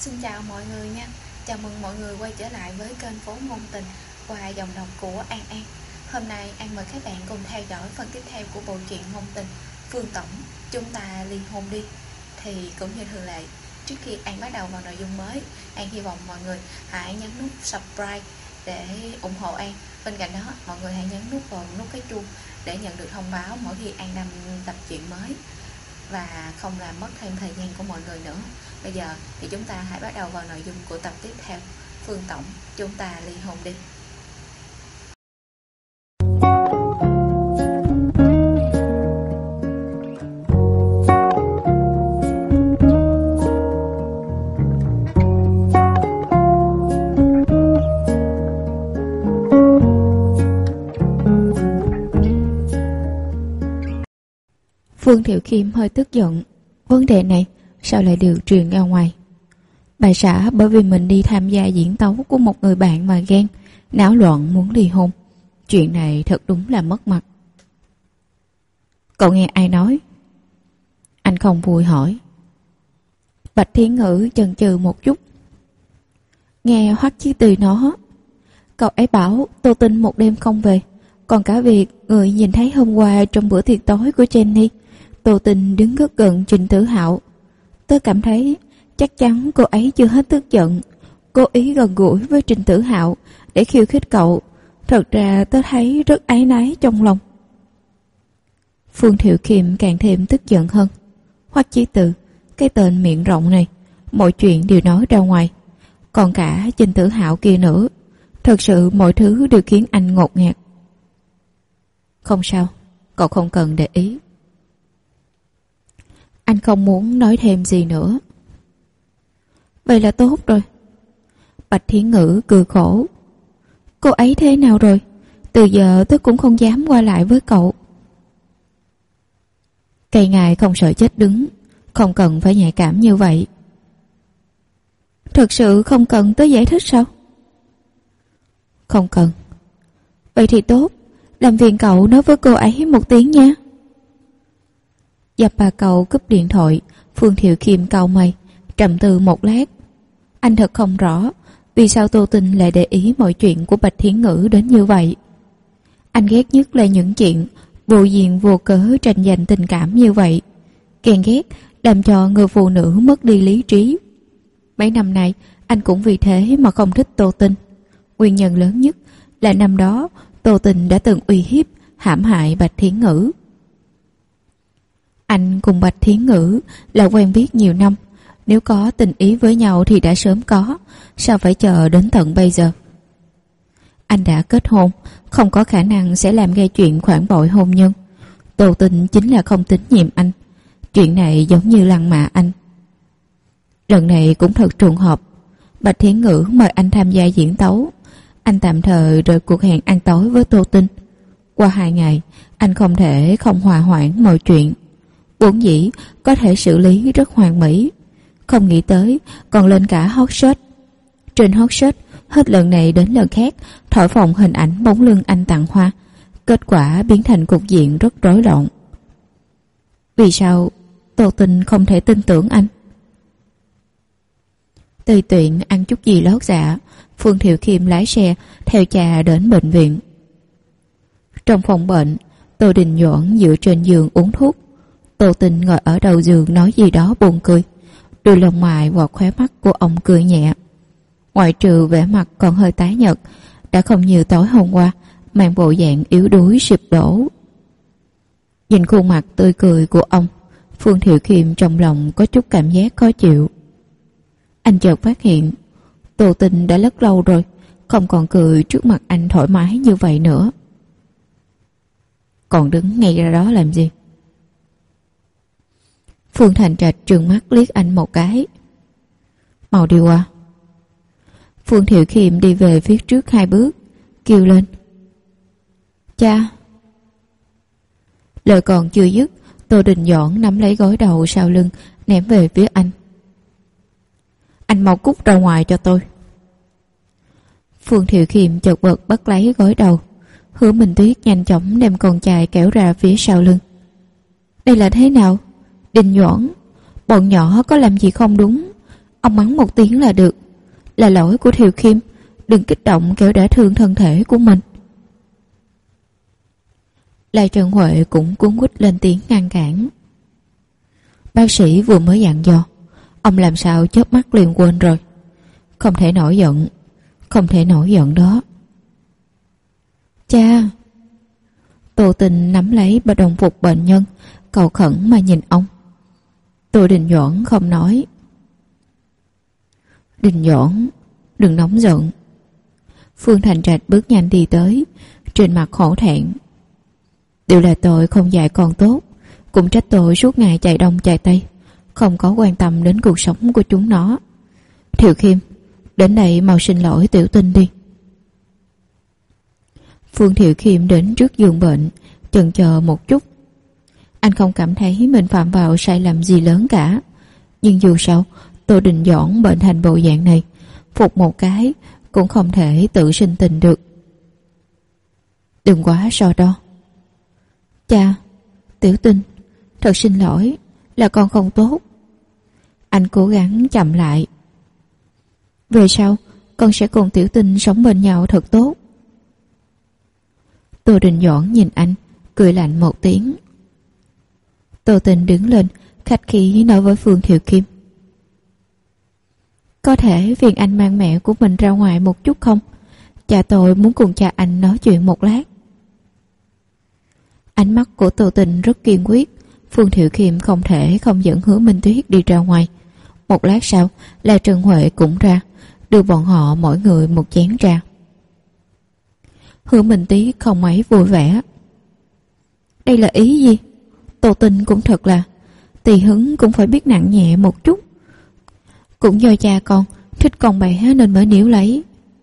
Xin chào mọi người nha. Chào mừng mọi người quay trở lại với kênh Phố Ngôn Tình qua giọng đọc của An An. Hôm nay An mời các bạn cùng theo dõi phần tiếp theo của bộ truyện ngôn tình Phương Tổng Chúng Ta Ly Hôn Đi. Thì cũng như thường lệ, trước khi An bắt đầu vào nội dung mới, An hy vọng mọi người hãy nhấn nút subscribe để ủng hộ An. Bên cạnh đó, mọi người hãy nhấn vào nút cái chuông để nhận được thông báo mỗi khi An đăng tập truyện mới và không làm mất thêm thời gian của mọi người nữa. Bây giờ thì chúng ta hãy bắt đầu vào nội dung của tập tiếp theo, Phương Tổng Chúng Ta Ly Hôn Đi. Phương Thiệu Khiêm hơi tức giận. Vấn đề này sao lại được truyền ra ngoài? Bà xã bởi vì mình đi tham gia diễn tấu của một người bạn mà ghen, náo loạn muốn ly hôn. Chuyện này thật đúng là mất mặt. Cậu nghe ai nói? Anh không vui hỏi. Bạch Thiến Ngữ chần chừ một chút. Nghe Hoắc Chí Từ nó. Cậu ấy bảo Tô Tinh một đêm không về. Còn cả việc người nhìn thấy hôm qua trong bữa tiệc tối của Jenny, Tô Tinh đứng rất gần Trình Tử Hạo. Tớ cảm thấy chắc chắn cô ấy chưa hết tức giận, cố ý gần gũi với Trình Tử Hạo để khiêu khích cậu. Thật ra tớ thấy rất áy náy trong lòng. Phương Thiệu Khiêm càng thêm tức giận hơn. Hoắc Chí Từ, cái tên miệng rộng này, mọi chuyện đều nói ra ngoài. Còn cả Trình Tử Hạo kia nữa. Thật sự mọi thứ đều khiến anh ngột ngạt. Không sao, cậu không cần để ý. Anh không muốn nói thêm gì nữa. Vậy là tốt rồi. Bạch Thiến Ngữ cười khổ. Cô ấy thế nào rồi? Từ giờ tôi cũng không dám qua lại với cậu. Cây ngài không sợ chết đứng, không cần phải nhạy cảm như vậy. Thật sự không cần tôi giải thích sao? Không cần. Vậy thì tốt, làm phiền cậu nói với cô ấy một tiếng nha. Dập bà cậu cúp điện thoại. Phương Thiệu Khiêm cau mày, trầm tư một lát. Anh thật không rõ vì sao Tô Tinh lại để ý mọi chuyện của Bạch Thiến Ngữ đến như vậy. Anh ghét nhất là những chuyện vô duyên vô cớ tranh giành tình cảm như vậy. Ghen ghét làm cho người phụ nữ mất đi lý trí. Mấy năm nay anh cũng vì thế mà không thích Tô Tinh. Nguyên nhân lớn nhất là năm đó Tô Tinh đã từng uy hiếp hãm hại Bạch Thiến Ngữ. Anh cùng Bạch Thiến Ngữ là quen biết nhiều năm. Nếu có tình ý với nhau thì đã sớm có. Sao phải chờ đến tận bây giờ? Anh đã kết hôn, không có khả năng sẽ làm gây chuyện phản bội hôn nhân. Tô Tinh chính là không tín nhiệm anh. Chuyện này giống như lăng mạ anh. Lần này cũng thật trùng hợp. Bạch Thiến Ngữ mời anh tham gia diễn tấu. Anh tạm thời rời cuộc hẹn ăn tối với Tô Tinh. Qua 2 ngày, anh không thể không hòa hoãn mọi chuyện. Vốn dĩ có thể xử lý rất hoàn mỹ, không nghĩ tới còn lên cả hot search. Trên hot search hết lần này đến lần khác thổi phồng hình ảnh bóng lưng anh tặng hoa. Kết quả biến thành cục diện rất rối loạn. Vì sao Tô Tinh không thể tin tưởng anh? Tùy tiện ăn chút gì lót dạ, Phương Thiệu Khiêm lái xe theo cha đến bệnh viện. Trong phòng bệnh, Tô Đình Doãn dựa trên giường uống thuốc. Tô Tinh ngồi ở đầu giường nói gì đó buồn cười. Đôi lông mày quạt khóe mắt của ông cười nhẹ. Ngoại trừ vẻ mặt còn hơi tái nhợt, đã không như tối hôm qua, mang bộ dạng yếu đuối sụp đổ. Nhìn khuôn mặt tươi cười của ông, Phương Thiệu Khiêm trong lòng có chút cảm giác khó chịu. Anh chợt phát hiện Tô Tinh đã rất lâu rồi không còn cười trước mặt anh thoải mái như vậy nữa. Còn đứng ngay ra đó làm gì? Phương Thành Trạch trừng mắt liếc anh một cái. Mau đi qua. Phương Thiệu Khiêm đi về phía trước 2 bước, kêu lên. Cha. Lời còn chưa dứt, Tô Đình Doãn nắm lấy gối đầu sau lưng, ném về phía anh. Anh mau cút ra ngoài cho tôi. Phương Thiệu Khiêm chợt vật bắt lấy gối đầu. Hứa Minh Tuyết nhanh chóng đem con trai kéo ra phía sau lưng. Đây là thế nào? Đình Doãn, bọn nhỏ có làm gì không đúng? Ông mắng một tiếng là được. Là lỗi của Thiều Khiêm, đừng kích động kẻo đã thương thân thể của mình. Lai Trần Huệ cũng cuống quýt lên tiếng ngăn cản. Bác sĩ vừa mới dặn dò, ông làm sao chớp mắt liền quên rồi. Không thể nổi giận, không thể nổi giận đó. Cha! Tô Tình nắm lấy đồng phục bệnh nhân, cầu khẩn mà nhìn ông. Tô Đình Doãn không nói. Đình Doãn, đừng nóng giận. Phương Thành Trạch bước nhanh đi tới, trên mặt hổ thẹn. Đều là tôi không dạy con tốt, cũng trách tôi suốt ngày chạy đông chạy tây, không có quan tâm đến cuộc sống của chúng nó. Thiệu Khiêm, đến đây mau xin lỗi Tiểu Tinh đi. Phương Thiệu Khiêm đến trước giường bệnh, chần chờ một chút. Anh không cảm thấy mình phạm vào sai lầm gì lớn cả, nhưng dù sao Tô Đình Doãn bệnh thành bộ dạng này, phục một cái cũng không thể tự sinh tình được. Đừng quá so đo. Cha, Tiểu Tinh, thật xin lỗi, là con không tốt. Anh cố gắng chậm lại. Về sau con sẽ cùng Tiểu Tinh sống bên nhau thật tốt. Tô Đình Doãn nhìn anh, cười lạnh một tiếng. Tô Tình đứng lên, khách khí nói với Phương Thiệu Kim. Có thể phiền anh mang mẹ của mình ra ngoài một chút không? Cha tôi muốn cùng cha anh nói chuyện một lát. Ánh mắt của Tô Tình rất kiên quyết. Phương Thiệu Kim không thể không dẫn Hứa Minh Tuyết đi ra ngoài. Một lát sau là Trần Huệ cũng ra, đưa bọn họ mỗi người một chén trà. Hứa Minh Tuyết không mấy vui vẻ. Đây là ý gì? Tô Tình cũng thật là, tùy hứng cũng phải biết nặng nhẹ một chút. Cũng do cha con thích con bé nên mới níu lấy.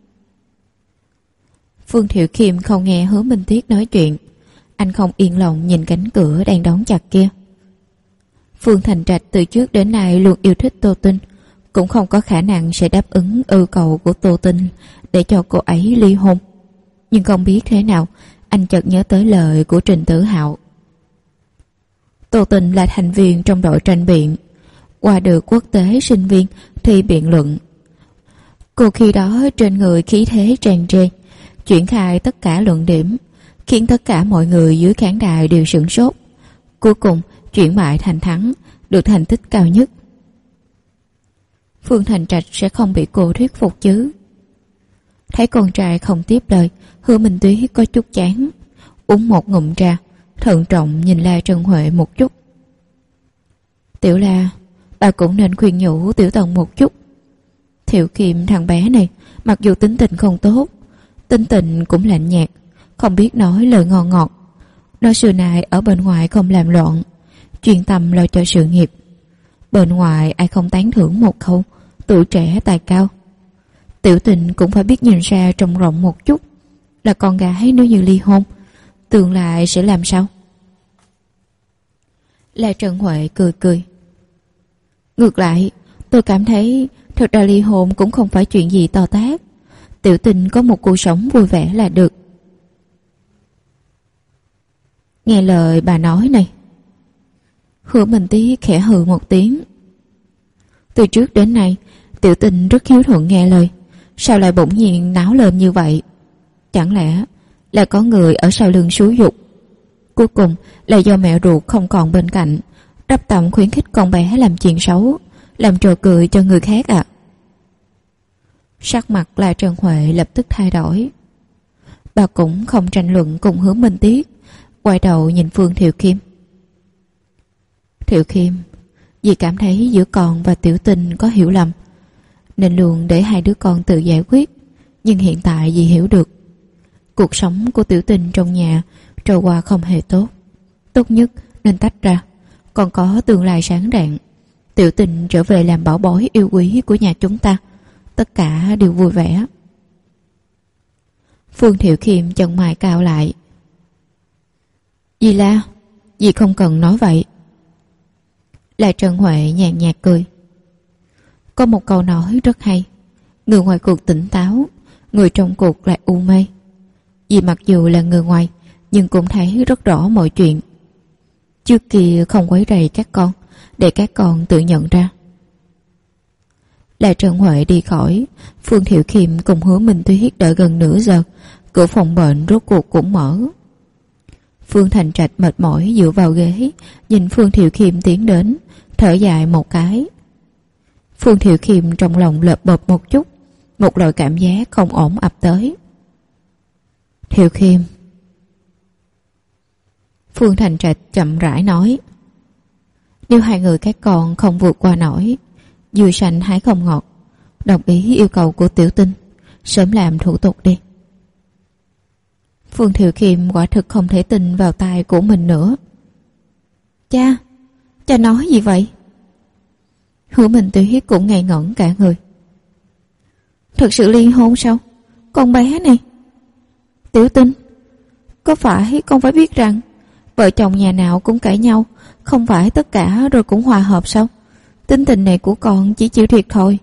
Phương Thiệu Kim không nghe Hứa Minh Tuyết nói chuyện. Anh không yên lòng nhìn cánh cửa đang đóng chặt kia. Phương Thành Trạch từ trước đến nay luôn yêu thích Tô Tinh, cũng không có khả năng sẽ đáp ứng yêu cầu của Tô Tinh để cho cô ấy ly hôn. Nhưng không biết thế nào, anh chợt nhớ tới lời của Trình Tử Hạo. Tô Tình là thành viên trong đội tranh biện, qua được quốc tế sinh viên thi biện luận. Cô khi đó trên người khí thế tràn trề, triển khai tất cả luận điểm, khiến tất cả mọi người dưới khán đài đều sửng sốt. Cuối cùng chuyển bại thành thắng, được thành tích cao nhất. Phương Thành Trạch sẽ không bị cô thuyết phục chứ? Thấy con trai không tiếp lời, Hứa Minh Tuyết có chút chán, uống một ngụm trà, thận trọng nhìn La Trần Huệ một chút. Tiểu La, bà cũng nên khuyên nhủ Tiểu Tần một chút. Thiệu Kim thằng bé này, mặc dù tính tình không tốt, tính tình cũng lạnh nhạt, không biết nói lời ngon ngọt. Nó xưa nay ở bên ngoài không làm loạn, chuyên tâm lo cho sự nghiệp. Bên ngoài ai không tán thưởng một câu tuổi trẻ tài cao. Tiểu Tình cũng phải biết nhìn ra trông rộng một chút, là con gái nếu như ly hôn, tương lai sẽ làm sao? La Trần Huệ cười cười. Ngược lại, tôi cảm thấy thật ra ly hôn cũng không phải chuyện gì to tát. Tiểu Tình có một cuộc sống vui vẻ là được. Nghe lời bà nói này. Hứa Minh Tí khẽ hừ một tiếng. Từ trước đến nay, Tiểu Tình rất hiếu thuận nghe lời, sao lại bỗng nhiên náo lên như vậy? Chẳng lẽ là có người ở sau lưng xúi giục? Cuối cùng là do mẹ ruột không còn bên cạnh, đắp tầm khuyến khích con bé làm chuyện xấu, làm trò cười cho người khác à? Sắc mặt là Trần Huệ lập tức thay đổi. Bà cũng không tranh luận cùng Hứa Minh Tiết, quay đầu nhìn Phương Thiệu Kim. Thiệu Kim, dì cảm thấy giữa con và Tiểu Tình có hiểu lầm, nên luôn để hai đứa con tự giải quyết. Nhưng hiện tại dì hiểu được, cuộc sống của Tiểu Tình trong nhà trôi qua không hề tốt. Tốt nhất nên tách ra, còn có tương lai sáng rạng. Tiểu Tình trở về làm bảo bối yêu quý của nhà chúng ta, tất cả đều vui vẻ. Phương Thiệu Kim chân mày cau lại. Dì La, dì không cần nói vậy. Là Trần Huệ nhàn nhạt cười. Có một câu nói rất hay, người ngoài cuộc tỉnh táo, người trong cuộc lại u mê. Dì mặc dù là người ngoài, nhưng cũng thấy rất rõ mọi chuyện. Trước kia không quấy rầy các con, để các con tự nhận ra. Đại Trần Huệ đi khỏi, Phương Thiệu Khiêm cùng Hứa Minh Tuyết đợi gần nửa giờ, cửa phòng bệnh rốt cuộc cũng mở. Phương Thành Trạch mệt mỏi dựa vào ghế, nhìn Phương Thiệu Khiêm tiến đến, thở dài một cái. Phương Thiệu Khiêm trong lòng lợp bợp một chút, một loại cảm giác không ổn ập tới. Thiệu Khiêm. Phương Thành Trạch chậm rãi nói, nếu hai người các con không vượt qua nổi, dưa xanh hái không ngọt, đồng ý yêu cầu của Tiểu Tinh, sớm làm thủ tục đi. Phương Thiệu Khiêm quả thực không thể tin vào tai của mình nữa. Cha nói gì vậy? Hứa Minh Tuyết cũng ngây ngẩn cả người. Thật sự ly hôn sao? Con bé này. Tiểu Tinh, có phải con phải biết rằng vợ chồng nhà nào cũng cãi nhau, không phải tất cả rồi cũng hòa hợp sao? Tính tình này của con chỉ chịu thiệt thôi.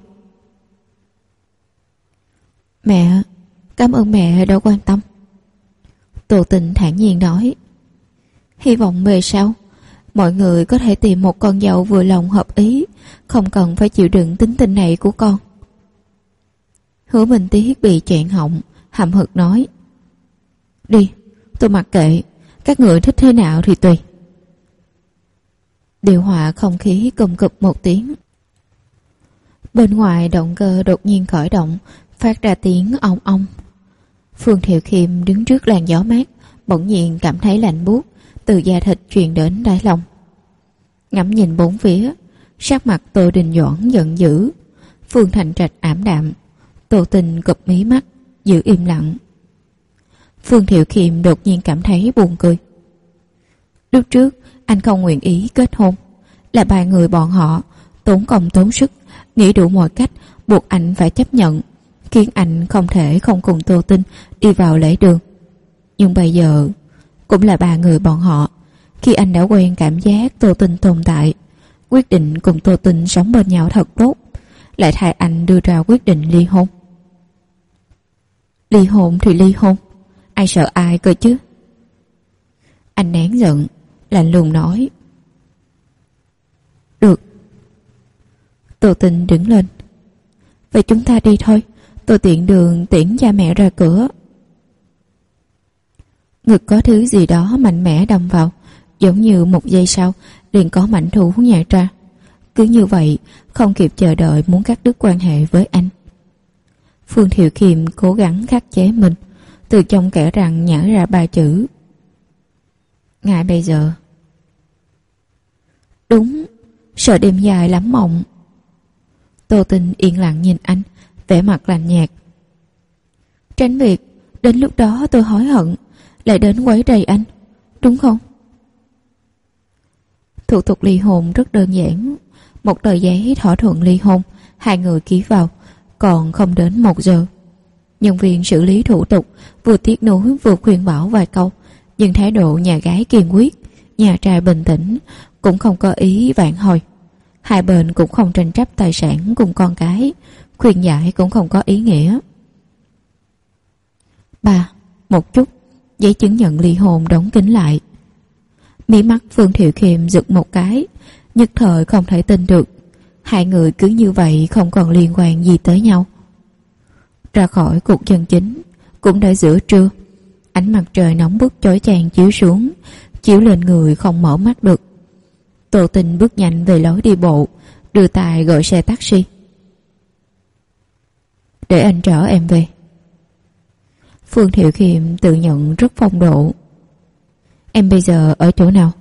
Mẹ, cảm ơn mẹ đã quan tâm. Tô Tình thản nhiên nói, hy vọng về sau mọi người có thể tìm một con dâu vừa lòng hợp ý, không cần phải chịu đựng tính tình này của con. Hứa Minh Tuyết bị chẹn họng, hậm hực nói, đi, tôi mặc kệ, các người thích thế nào thì tùy. Điều hòa không khí cùng cụp một tiếng. Bên ngoài động cơ đột nhiên khởi động, phát ra tiếng ong ong. Phương Thiệu Khiêm đứng trước làn gió mát, bỗng nhiên cảm thấy lạnh buốt từ da thịt truyền đến đáy lòng. Ngắm nhìn bốn phía, sắc mặt Tô Đình Doãn giận dữ. Phương Thành Trạch ảm đạm, Tô Tình cụp mí mắt, giữ im lặng. Phương Thiệu Khiêm đột nhiên cảm thấy buồn cười. Lúc trước anh không nguyện ý kết hôn, là ba người bọn họ tốn công tốn sức, nghĩ đủ mọi cách buộc anh phải chấp nhận, khiến anh không thể không cùng Tô Tinh đi vào lễ đường. Nhưng bây giờ cũng là ba người bọn họ, khi anh đã quen cảm giác Tô Tinh tồn tại, quyết định cùng Tô Tinh sống bên nhau thật tốt, lại thay anh đưa ra quyết định ly hôn. Ly hôn thì ly hôn, ai sợ ai cơ chứ? Anh nén giận, lạnh lùng nói, được. Tô Tinh đứng lên, vậy chúng ta đi thôi, tôi tiện đường tiễn cha mẹ ra cửa. Ngực có thứ gì đó mạnh mẽ đâm vào, giống như một giây sau liền có mảnh thú nhảy ra. Cứ như vậy, không kịp chờ đợi muốn cắt đứt quan hệ với anh. Phương Thiệu Khiêm cố gắng khắc chế mình, từ trong kẽ răng nhả ra ba chữ, ngài bây giờ. Đúng, sợ đêm dài lắm mộng. Tô Tinh yên lặng nhìn anh, vẻ mặt lạnh nhạt. Tránh việc đến lúc đó tôi hối hận, lại đến quấy rầy anh, đúng không? Thủ tục ly hôn rất đơn giản, một tờ giấy thỏa thuận ly hôn, hai người ký vào, còn không đến 1 giờ. Nhân viên xử lý thủ tục vừa tiếc nuối vừa khuyên bảo vài câu, nhưng thái độ nhà gái kiên quyết, nhà trai bình tĩnh, cũng không có ý vãn hồi. Hai bên cũng không tranh chấp tài sản cùng con cái, khuyên giải cũng không có ý nghĩa. Ba, một chút, giấy chứng nhận ly hôn đóng kín lại. Mí mắt Phương Thiệu Khiêm giật một cái, nhất thời không thể tin được, hai người cứ như vậy không còn liên quan gì tới nhau. Ra khỏi cuộc chân chính, cũng đã giữa trưa, ánh mặt trời nóng bức chói chang chiếu xuống, chiếu lên người không mở mắt được. Tô Tình bước nhanh về lối đi bộ, đưa tay gọi xe taxi. Để anh chở em về. Phương Thiệu Khiêm tự nhận rất phong độ. Em bây giờ ở chỗ nào?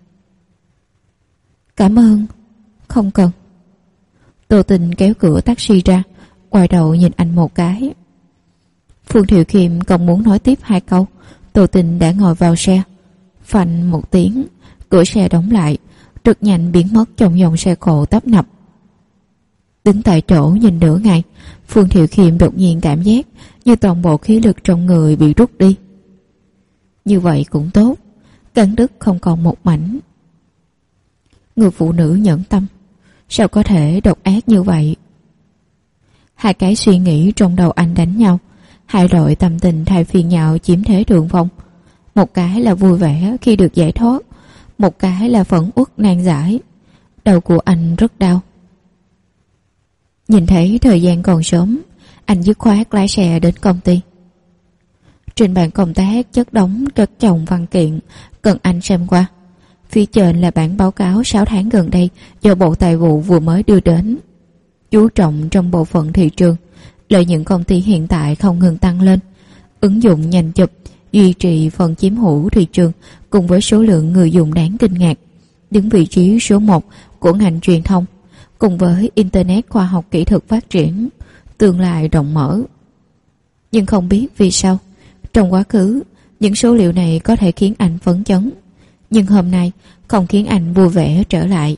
Cảm ơn, không cần. Tô Tình kéo cửa taxi ra, quay đầu nhìn anh một cái. Phương Thiệu Khiêm còn muốn nói tiếp 2 câu, Tô Tình đã ngồi vào xe. Phanh một tiếng, cửa xe đóng lại, rất nhanh biến mất trong dòng xe cộ tấp nập. Đứng tại chỗ nhìn nửa ngày, Phương Thiệu Khiêm đột nhiên cảm giác như toàn bộ khí lực trong người bị rút đi. Như vậy cũng tốt, cắn đứt không còn một mảnh. Người phụ nữ nhẫn tâm, sao có thể độc ác như vậy? Hai cái suy nghĩ trong đầu anh đánh nhau, hai loại tâm tình thay phiên nhau chiếm thế thượng phong. Một cái là vui vẻ khi được giải thoát, một cái là phẫn uất nan giải. Đầu của anh rất đau. Nhìn thấy thời gian còn sớm, anh dứt khoát lái xe đến công ty. Trên bàn công tác chất đống chất chồng văn kiện cần anh xem qua. Phía trên là bản báo cáo 6 tháng gần đây do Bộ Tài vụ vừa mới đưa đến. Chú trọng trong bộ phận thị trường, lợi nhuận công ty hiện tại không ngừng tăng lên. Ứng dụng nhanh chụp, duy trì phần chiếm hữu thị trường cùng với số lượng người dùng đáng kinh ngạc, đứng vị trí số 1 của ngành truyền thông, cùng với Internet khoa học kỹ thuật phát triển, tương lai rộng mở. Nhưng không biết vì sao, trong quá khứ, những số liệu này có thể khiến anh phấn chấn, nhưng hôm nay không khiến anh vui vẻ trở lại.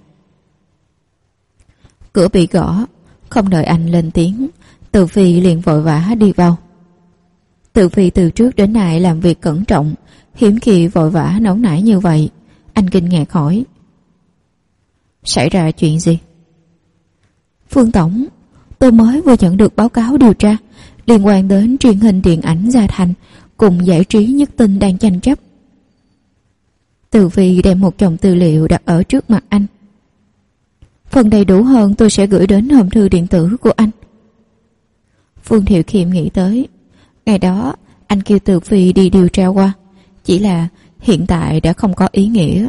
Cửa bị gõ, không đợi anh lên tiếng, Từ Phi liền vội vã đi vào. Từ Phi từ trước đến nay làm việc cẩn trọng, hiếm khi vội vã nóng nảy như vậy. Anh kinh ngạc hỏi: Xảy ra chuyện gì? Phương Tổng, tôi mới vừa nhận được báo cáo điều tra liên quan đến truyền hình điện ảnh Gia Thành cùng giải trí Nhất Tinh đang tranh chấp. Từ Phi đem một chồng tư liệu đặt ở trước mặt anh. Phần đầy đủ hơn tôi sẽ gửi đến hòm thư điện tử của anh. Phương Thiệu Khiêm nghĩ tới, ngày đó anh kêu Từ Phi đi điều tra qua, chỉ là hiện tại đã không có ý nghĩa.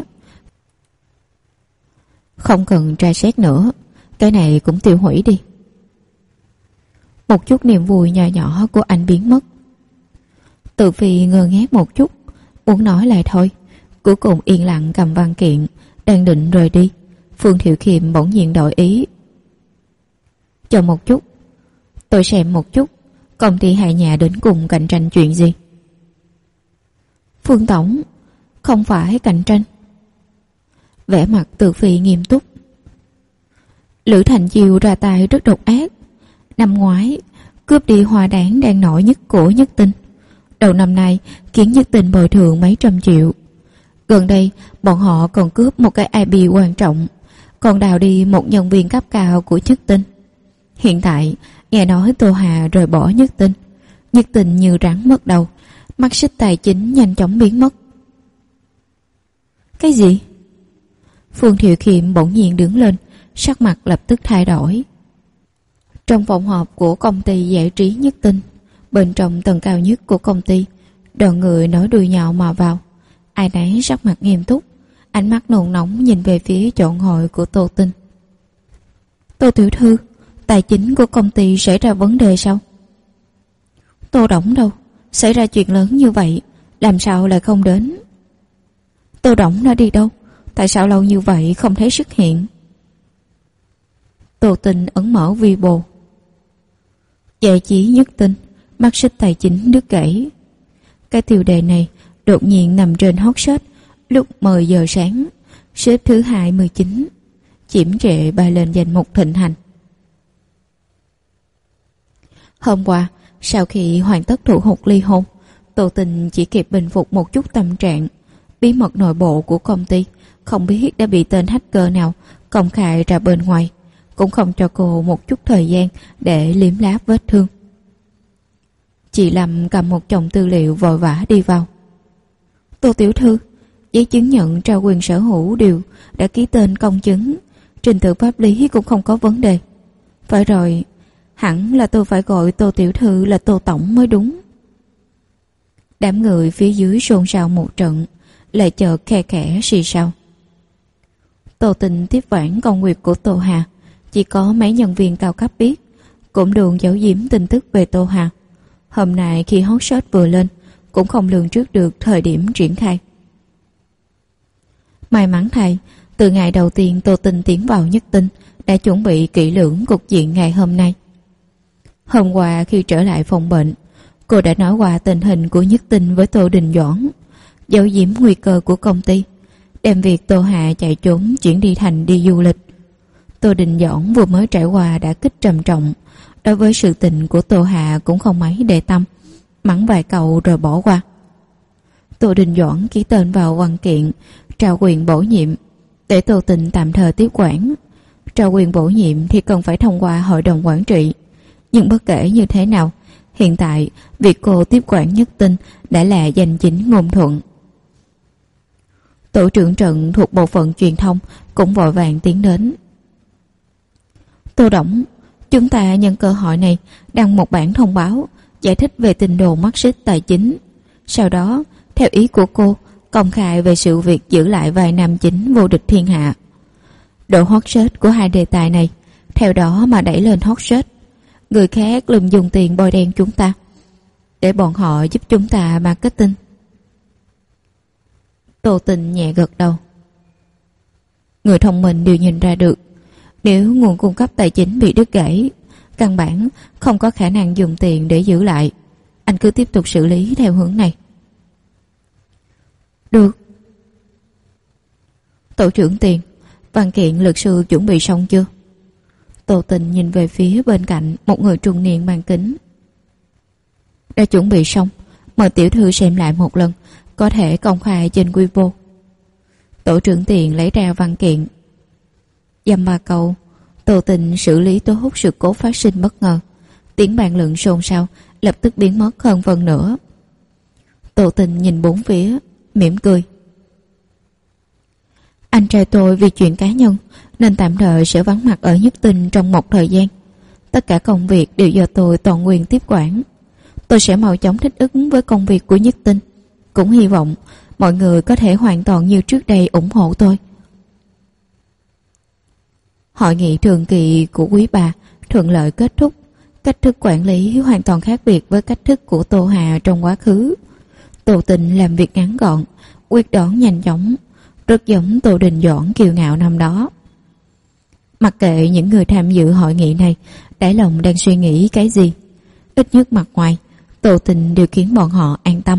Không cần tra xét nữa, cái này cũng tiêu hủy đi. Một chút niềm vui nhỏ nhỏ của anh biến mất. Từ Phi ngơ ngác một chút, muốn nói lại thôi, cuối cùng yên lặng cầm văn kiện, đang định rời đi. Phương Thiệu Khiêm bỗng nhiên đổi ý. Chờ một chút, tôi xem một chút công ty hai nhà đến cùng cạnh tranh chuyện gì. Phương Tổng, không phải cạnh tranh. Vẻ mặt Từ Phi nghiêm túc. Lữ Thành Chiêu ra tay rất độc ác. Năm ngoái cướp đi hoa đảng đang nổi nhất của Nhất Tinh. Đầu năm nay khiến Nhất Tinh bồi thường mấy trăm triệu. Gần đây bọn họ còn cướp một cái IP quan trọng, còn đào đi một nhân viên cấp cao của Nhất Tinh. Hiện tại nghe nói Tô Hà rời bỏ Nhất Tinh. Nhất Tinh như rắn mất đầu, mắt xích tài chính nhanh chóng biến mất. Cái gì? Phương Thiệu Khiêm bỗng nhiên đứng lên, sắc mặt lập tức thay đổi. Trong phòng họp của công ty giải trí Nhất Tinh, bên trong tầng cao nhất của công ty, đoàn người nói đùi nhạo mà vào. Ai nấy sắc mặt nghiêm túc, ánh mắt nôn nóng nhìn về phía chỗ ngồi của Tô Tinh. Tô tiểu thư, tài chính của công ty xảy ra vấn đề sao? Tô Đổng đâu? Xảy ra chuyện lớn như vậy, làm sao lại không đến? Tô Đổng đã đi đâu? Tại sao lâu như vậy không thấy xuất hiện? Tô Tinh ấn mở Weibo. Giải trí Nhất Tinh, mắt xích tài chính đứt gãy. Cái tiêu đề này đột nhiên nằm trên hot search lúc 10 giờ sáng, xếp thứ 29, chiếm trệ bay lên danh mục thịnh hành. Hôm qua, sau khi hoàn tất thủ tục ly hôn, Tô Tinh chỉ kịp bình phục một chút tâm trạng. Bí mật nội bộ của công ty không biết đã bị tên hacker nào công khai ra bên ngoài, cũng không cho cô một chút thời gian để liếm láp vết thương. Chị Lâm cầm một chồng tư liệu vội vã đi vào. Tô tiểu thư, giấy chứng nhận trao quyền sở hữu đều đã ký tên công chứng, trình tự pháp lý cũng không có vấn đề. Phải rồi, hẳn là tôi phải gọi Tô tiểu thư là Tô tổng mới đúng. Đám người phía dưới xôn xao một trận, lại chợt khe khẽ xì xào. Tô Tinh tiếp quản công việc của Tô Hà, chỉ có mấy nhân viên cao cấp biết, cũng đường giấu giếm tin tức về Tô Hà. Hôm nay khi hot search vừa lên, cũng không lường trước được thời điểm triển khai. May mắn thay, từ ngày đầu tiên Tô Tinh tiến vào Nhất Tinh, đã chuẩn bị kỹ lưỡng cục diện ngày hôm nay. Hôm qua khi trở lại phòng bệnh, cô đã nói qua tình hình của Nhất Tinh với Tô Đình Doãn, giấu giếm nguy cơ của công ty, đem việc Tô Hà chạy trốn chuyển đi thành đi du lịch. Tô Đình Doãn vừa mới trải qua đả kích trầm trọng, đối với sự tình của Tô Hà cũng không mấy để tâm, mắng vài câu rồi bỏ qua. Tô Đình Doãn ký tên vào văn kiện trao quyền bổ nhiệm để Tô Tinh tạm thời tiếp quản. Trao quyền bổ nhiệm thì cần phải thông qua hội đồng quản trị, nhưng bất kể như thế nào, hiện tại việc cô tiếp quản Nhất Tinh đã là danh chính ngôn thuận. Tổ trưởng Trần thuộc bộ phận truyền thông cũng vội vàng tiến đến. Tô Đổng, Chúng ta nhân cơ hội này đăng một bản thông báo giải thích về tin đồn mắc xích tài chính. Sau đó, theo ý của cô, công khai về sự việc giữ lại vài nam chính vô địch thiên hạ. Độ hot search của hai đề tài này theo đó mà đẩy lên hot search. Người khác lùm dùng tiền bôi đen chúng ta để bọn họ giúp chúng ta marketing. Tô Tình nhẹ gật đầu. Người thông minh đều nhìn ra được, nếu nguồn cung cấp tài chính bị đứt gãy, căn bản không có khả năng dùng tiền để giữ lại. Anh cứ tiếp tục xử lý theo hướng này. Được. Tổ trưởng Tiền, văn kiện luật sư chuẩn bị xong chưa? Tô Tình nhìn về phía bên cạnh một người trung niên mang kính. Đã chuẩn bị xong, mời tiểu thư xem lại một lần, có thể công khai trên Weibo. Tổ trưởng Tiền lấy ra văn kiện. Dăm ba câu, Tô Tình xử lý tốt sự cố phát sinh bất ngờ. Tiếng bàn luận xôn xao lập tức biến mất hơn phần nữa. Tô Tình nhìn bốn phía, mỉm cười. Anh trai tôi vì chuyện cá nhân nên tạm thời sẽ vắng mặt ở Nhất Tinh trong một thời gian. Tất cả công việc đều do tôi toàn quyền tiếp quản. Tôi sẽ mau chóng thích ứng với công việc của Nhất Tinh. Cũng hy vọng mọi người có thể hoàn toàn như trước đây ủng hộ tôi. Hội nghị thường kỳ của quý bà thuận lợi kết thúc. Cách thức quản lý hoàn toàn khác biệt với cách thức của Tô Hà trong quá khứ. Tô Tình làm việc ngắn gọn, quyết đoán nhanh chóng, rất giống Tô Đình Doãn kiêu ngạo năm đó. Mặc kệ những người tham dự hội nghị này đáy lòng đang suy nghĩ cái gì, ít nhất mặt ngoài Tô Tình đều khiến bọn họ an tâm.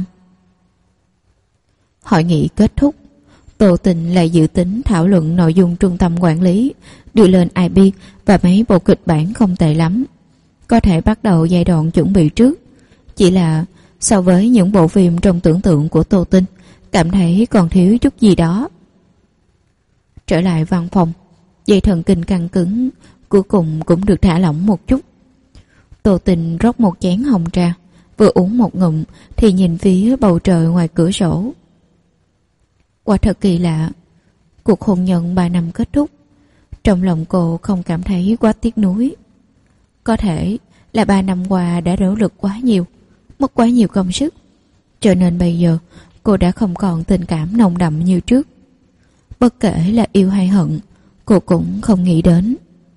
Hội nghị kết thúc, Tô Tình lại dự tính thảo luận nội dung trung tâm quản lý, đưa lên IP và mấy bộ kịch bản không tệ lắm. Có thể bắt đầu giai đoạn chuẩn bị trước. Chỉ là so với những bộ phim trong tưởng tượng của Tô Tình, cảm thấy còn thiếu chút gì đó. Trở lại văn phòng, dây thần kinh căng cứng cuối cùng cũng được thả lỏng một chút. Tô Tình rót một chén hồng trà, vừa uống một ngụm thì nhìn phía bầu trời ngoài cửa sổ. Quả thật kỳ lạ, cuộc hôn nhân 3 năm kết thúc, trong lòng cô không cảm thấy quá tiếc nuối. Có thể là 3 năm qua đã nỗ lực quá nhiều, mất quá nhiều công sức, cho nên bây giờ cô đã không còn tình cảm nồng đậm như trước. Bất kể là yêu hay hận, cô cũng không nghĩ đến.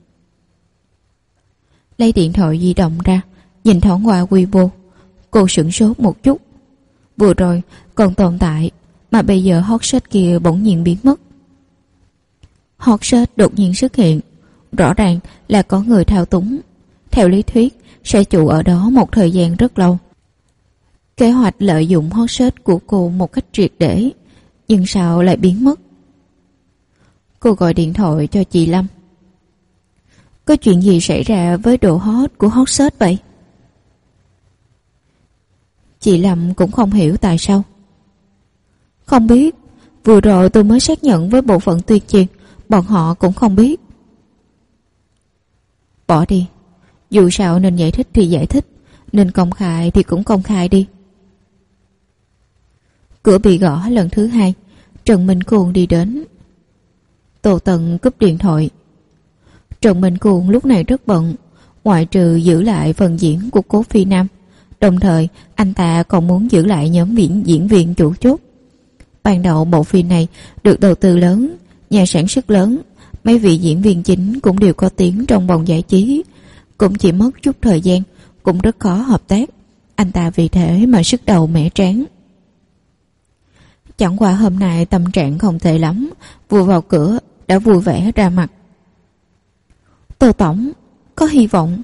Lấy điện thoại di động ra, nhìn thoáng qua Weibo, cô sửng sốt một chút. Vừa rồi còn tồn tại, mà bây giờ hot search kia bỗng nhiên biến mất. Hot search đột nhiên xuất hiện, rõ ràng là có người thao túng. Theo lý thuyết sẽ trụ ở đó một thời gian rất lâu. Kế hoạch lợi dụng hot search của cô một cách triệt để, nhưng sao lại biến mất? Cô gọi điện thoại cho chị Lâm. Có chuyện gì xảy ra với độ hot của hot search vậy? Chị Lâm cũng không hiểu tại sao. Không biết, vừa rồi tôi mới xác nhận với bộ phận tuyên truyền, bọn họ cũng không biết. Bỏ đi, dù sao nên giải thích thì giải thích, nên công khai thì cũng công khai đi. Cửa bị gõ lần thứ 2, Trần Minh Cuồng đi đến. Tô Tần cúp điện thoại. Trần Minh Cuồng lúc này rất bận, ngoại trừ giữ lại phần diễn của Cố Phi Nam, đồng thời anh ta còn muốn giữ lại nhóm diễn viên chủ chốt. Ban đầu bộ phim này được đầu tư lớn, nhà sản xuất lớn, mấy vị diễn viên chính cũng đều có tiếng trong vòng giải trí, cũng chỉ mất chút thời gian, cũng rất khó hợp tác. Anh ta vì thế mà sức đầu mẻ trán. Chẳng qua hôm nay tâm trạng không tệ lắm, vừa vào cửa đã vui vẻ ra mặt. Tô tổng, có hy vọng.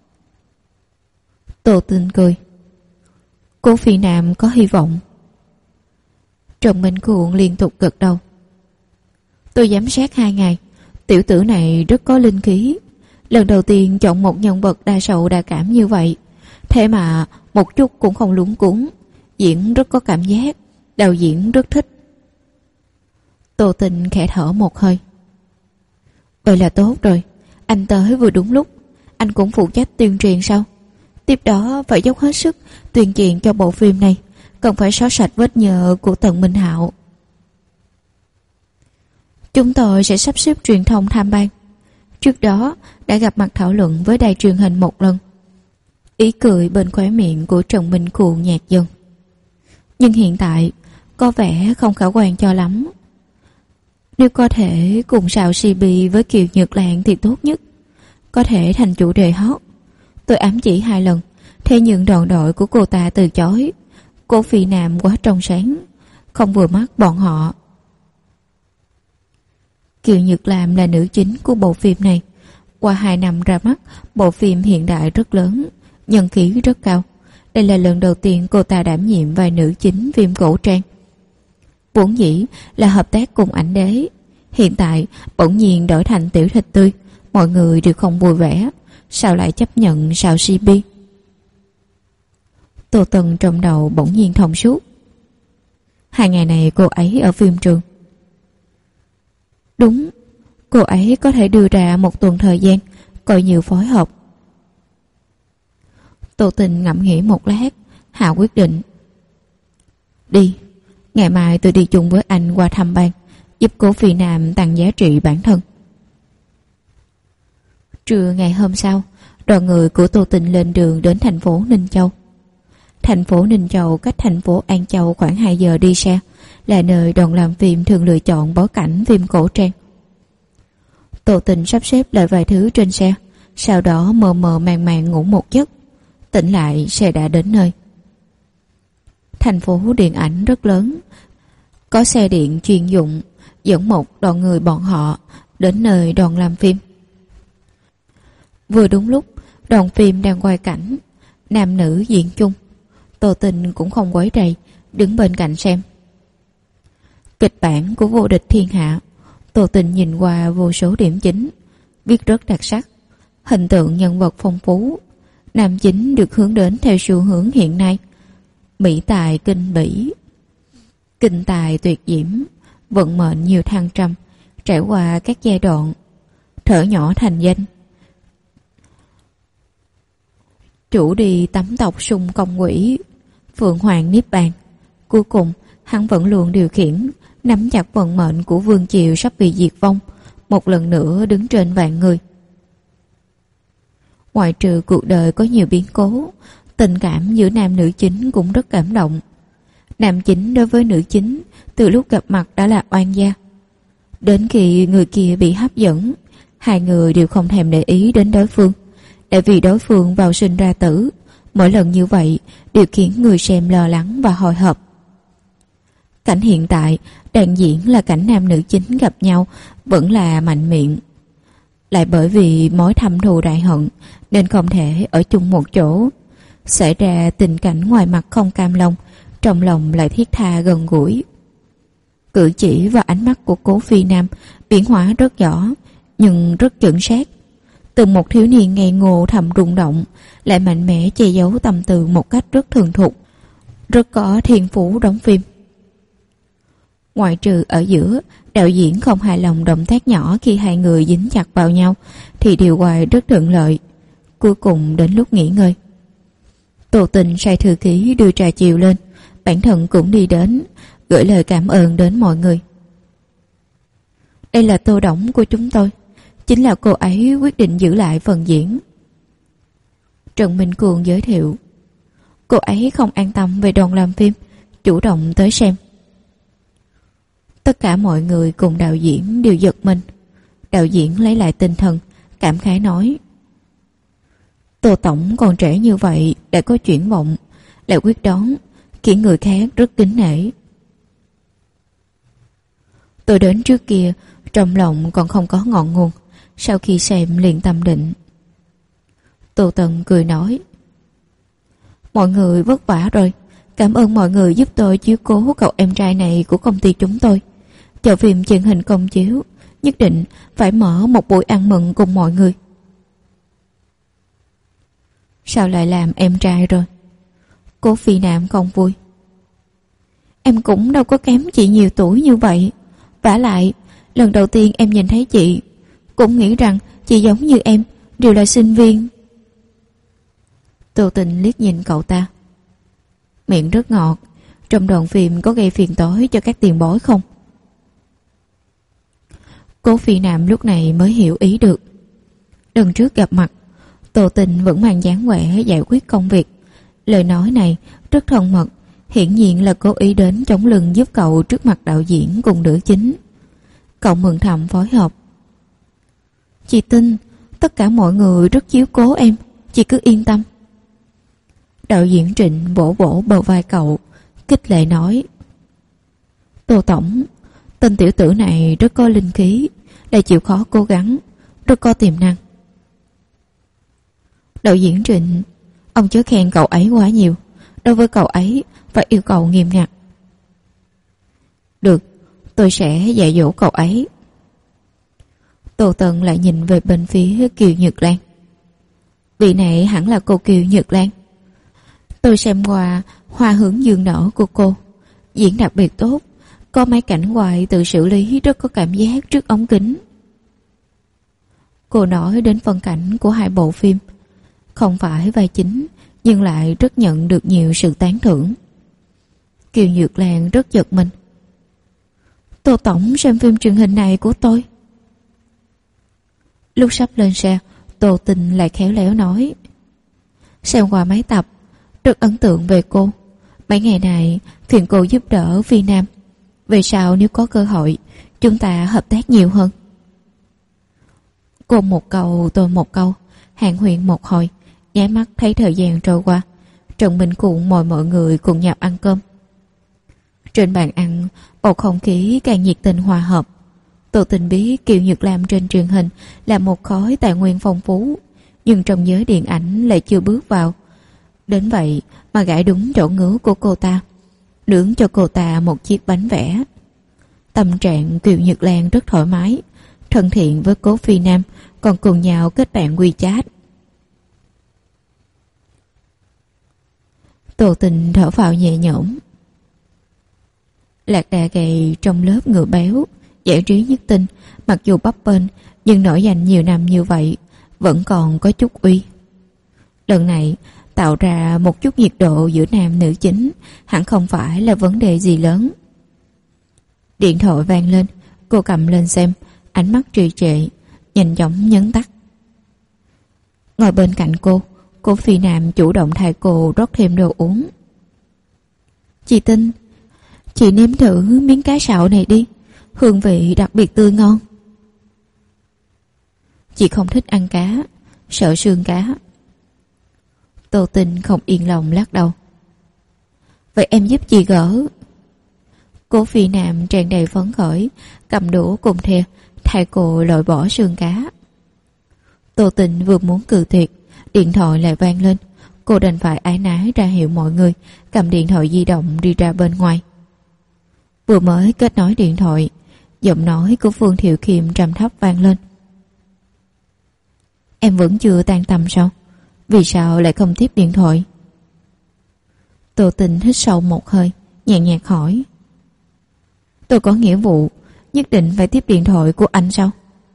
Tô Tình cười. Cố Phi Nam có hy vọng. Trần Minh Cuồng liên tục gật đầu. Tôi giám sát 2 ngày, tiểu tử này rất có linh khí. Lần đầu tiên chọn một nhân vật đa sầu đa cảm như vậy, thế mà một chút cũng không luống cuống, diễn rất có cảm giác, đạo diễn rất thích. Tô Tình khẽ thở một hơi. Vậy là tốt rồi, anh tới vừa đúng lúc. Anh cũng phụ trách tuyên truyền sao? Tiếp đó phải dốc hết sức tuyên truyền cho bộ phim này, cần phải xóa sạch vết nhơ của Tần Minh Hạo. Chúng tôi sẽ sắp xếp truyền thông tham ban. Trước đó đã gặp mặt thảo luận với đài truyền hình một lần. Ý cười bên khóe miệng của Trần Minh Cuồng nhạt dần. Nhưng hiện tại có vẻ không khả quan cho lắm. Nếu có thể cùng sào CP với Kiều Nhật Lan thì tốt nhất. Có thể thành chủ đề hot. Tôi ám chỉ 2 lần, thế nhưng đoàn đội của cô ta từ chối. Cô Phi Nam quá trong sáng, không vừa mắt bọn họ. Kiều Nhật Lam là nữ chính của bộ phim này. Qua 2 năm ra mắt, bộ phim hiện đại rất lớn, nhân khí rất cao. Đây là lần đầu tiên cô ta đảm nhiệm vai nữ chính phim cổ trang. Vốn dĩ là hợp tác cùng ảnh đế. Hiện tại bỗng nhiên đổi thành tiểu thịt tươi, mọi người đều không vui vẻ. Sao lại chấp nhận sào CP? Tô Tần trong đầu bỗng nhiên thông suốt. 2 ngày này cô ấy ở phim trường. Đúng, cô ấy có thể đưa ra một tuần thời gian, coi như phối hợp. Tô Tình ngẫm nghĩ một lát, hạ quyết định. Đi, ngày mai tôi đi chung với anh qua thăm ban, giúp cô Phi Nam tăng giá trị bản thân. Trưa ngày hôm sau, đoàn người của Tô Tình lên đường đến thành phố Ninh Châu. Thành phố Ninh Châu cách thành phố An Châu khoảng 2 giờ đi xe, là nơi đoàn làm phim thường lựa chọn bối cảnh phim cổ trang. Tô Tình sắp xếp lại vài thứ trên xe, sau đó mơ mơ màng màng ngủ một giấc. Tỉnh lại xe đã đến nơi. Thành phố điện ảnh rất lớn, có xe điện chuyên dụng dẫn một đoàn người bọn họ đến nơi đoàn làm phim. Vừa đúng lúc đoàn phim đang quay cảnh, nam nữ diễn chung. Tô Tình cũng không quấy rầy, đứng bên cạnh xem. Kịch bản của Vô Địch Thiên Hạ. Tô Tình nhìn qua vô số điểm chính, viết rất đặc sắc, hình tượng nhân vật phong phú. Nam chính được hướng đến theo xu hướng hiện nay, mỹ tài kinh bỉ, kinh tài tuyệt diễm, vận mệnh nhiều thăng trầm, trải qua các giai đoạn, thở nhỏ thành danh, chủ đi tắm tộc sung công quỷ, phượng hoàng niết bàn. Cuối cùng hắn vẫn luôn điều khiển, nắm chặt vận mệnh của vương triều sắp bị diệt vong, một lần nữa đứng trên vạn người. Ngoại trừ cuộc đời có nhiều biến cố, tình cảm giữa nam nữ chính cũng rất cảm động. Nam chính đối với nữ chính từ lúc gặp mặt đã là oan gia. Đến khi người kia bị hấp dẫn, 2 người đều không thèm để ý đến đối phương, để vì đối phương vào sinh ra tử. Mỗi lần như vậy đều khiến người xem lo lắng và hồi hộp. Cảnh hiện tại đang diễn là cảnh nam nữ chính gặp nhau, vẫn là mạnh miệng. Lại bởi vì mối thâm thù đại hận nên không thể ở chung một chỗ. Xảy ra tình cảnh ngoài mặt không cam lòng, trong lòng lại thiết tha gần gũi. Cử chỉ và ánh mắt của Cố Phi Nam biến hóa rất rõ, nhưng rất chuẩn xác. Từ một thiếu niên ngây ngô thầm rung động, lại mạnh mẽ che giấu tâm tư một cách rất thường thục, rất có thiên phú đóng phim. Ngoại trừ ở giữa, đạo diễn không hài lòng động tác nhỏ khi 2 người dính chặt vào nhau, thì điều ngoài rất thuận lợi. Cuối cùng đến lúc nghỉ ngơi, Tô Tình sai thư ký đưa trà chiều lên, bản thân cũng đi đến, gửi lời cảm ơn đến mọi người. Đây là Tô Đổng của chúng tôi, chính là cô ấy quyết định giữ lại phần diễn. Trần Minh Cuồng giới thiệu. Cô ấy không an tâm về đoàn làm phim, chủ động tới xem. Tất cả mọi người cùng đạo diễn đều giật mình. Đạo diễn lấy lại tinh thần, cảm khái nói: Tô tổng còn trẻ như vậy đã có triển vọng, lại quyết đoán, khiến người khác rất kính nể. Tôi đến trước kia, trong lòng còn không có ngọn nguồn, sau khi xem liền tâm định. Tô Tần cười nói: Mọi người vất vả rồi, cảm ơn mọi người giúp tôi chiếu cố cậu em trai này của công ty chúng tôi. Chờ phim truyền hình công chiếu, nhất định phải mở một buổi ăn mừng cùng mọi người. Sao lại làm em trai rồi? Cố Phi Nam không vui. Em cũng đâu có kém chị nhiều tuổi như vậy. Vả lại, lần đầu tiên em nhìn thấy chị, cũng nghĩ rằng chị giống như em, đều là sinh viên. Tô Tình liếc nhìn cậu ta. Miệng rất ngọt. Trong đoàn phim có gây phiền toái cho các tiền bối không? Cố Phi Nam lúc này mới hiểu ý được. Lần trước gặp mặt, Tô Tình vẫn mang dáng vẻ giải quyết công việc. Lời nói này rất thân mật, hiển nhiên là cố ý đến chống lưng giúp cậu trước mặt đạo diễn cùng nữ chính. Cậu mừng thầm phối hợp. Chị tin tất cả mọi người rất chiếu cố em, chị cứ yên tâm. Đạo diễn Trịnh vỗ vỗ bờ vai cậu, khích lệ nói. Tô tổng, tên tiểu tử này rất có linh khí, lại chịu khó cố gắng, rất có tiềm năng. Đạo diễn Trịnh, ông chớ khen cậu ấy quá nhiều, đối với cậu ấy phải yêu cầu nghiêm ngặt. Được, tôi sẽ dạy dỗ cậu ấy. Tô Tần lại nhìn về bên phía Kiều Nhược Lan. Vị này hẳn là cô Kiều Nhược Lan. Tôi xem qua Hoa Hướng Dương Nở của cô, diễn đặc biệt tốt, có mấy cảnh quay tự xử lý rất có cảm giác trước ống kính. Cô nói đến phân cảnh của hai bộ phim, không phải vai chính nhưng lại rất nhận được nhiều sự tán thưởng. Kiều Nhược Lan rất giật mình. Tô tổng xem phim truyền hình này của tôi. Lúc sắp lên xe, Tô Tình lại khéo léo nói. Xem qua mấy tập, rất ấn tượng về cô. Mấy ngày này phiền cô giúp đỡ Phi Nam. Về sau nếu có cơ hội, chúng ta hợp tác nhiều hơn. Cô một câu tôi một câu, hàn huyên một hồi, nháy mắt thấy thời gian trôi qua. Trần Minh Cuộn mời mọi người cùng nhau ăn cơm. Trên bàn ăn, bầu không khí càng nhiệt tình hòa hợp. Tô Tình biết Kiều Nhược Lam trên truyền hình là một khối tài nguyên phong phú, nhưng trong giới điện ảnh lại chưa bước vào. Đến vậy mà gãi đúng chỗ ngứa của cô ta, nướng cho cô ta một chiếc bánh vẽ. Tâm trạng Kiều Nhược Lan rất thoải mái, thân thiện với Cố Phi Nam, còn cùng nhau kết bạn WeChat. Tô Tình thở phào nhẹ nhõm. Lạc Đà gầy trong lớp ngựa béo, giải trí nhất tinh, mặc dù bấp bênh nhưng nổi danh nhiều năm như vậy vẫn còn có chút uy. Lần này tạo ra một chút nhiệt độ giữa nam nữ chính hẳn không phải là vấn đề gì lớn. Điện thoại vang lên, cô cầm lên xem, ánh mắt trì trệ, nhanh chóng nhấn tắt. Ngồi bên cạnh cô Phi Nam chủ động thay cô rót thêm đồ uống. Chị tin, chị nếm thử miếng cá sạo này đi, hương vị đặc biệt tươi ngon. Chị không thích ăn cá, sợ xương cá. Tô Tình không yên lòng lắc đầu. Vậy em giúp chị gỡ. Cố Phi Nam tràn đầy phấn khởi, cầm đũa cùng thìa thay cô loại bỏ xương cá. Tô Tình vừa muốn cự tuyệt, điện thoại lại vang lên. Cô đành phải áy náy ra hiệu mọi người, cầm điện thoại di động đi ra bên ngoài. Vừa mới kết nối điện thoại, giọng nói của Phương Thiệu Khiêm trầm thấp vang lên. Em vẫn chưa tan tầm sao? Vì sao lại không tiếp điện thoại? Tô Tình hít sâu một hơi, nhàn nhạt hỏi. Tôi có nghĩa vụ nhất định phải tiếp điện thoại của anh sao?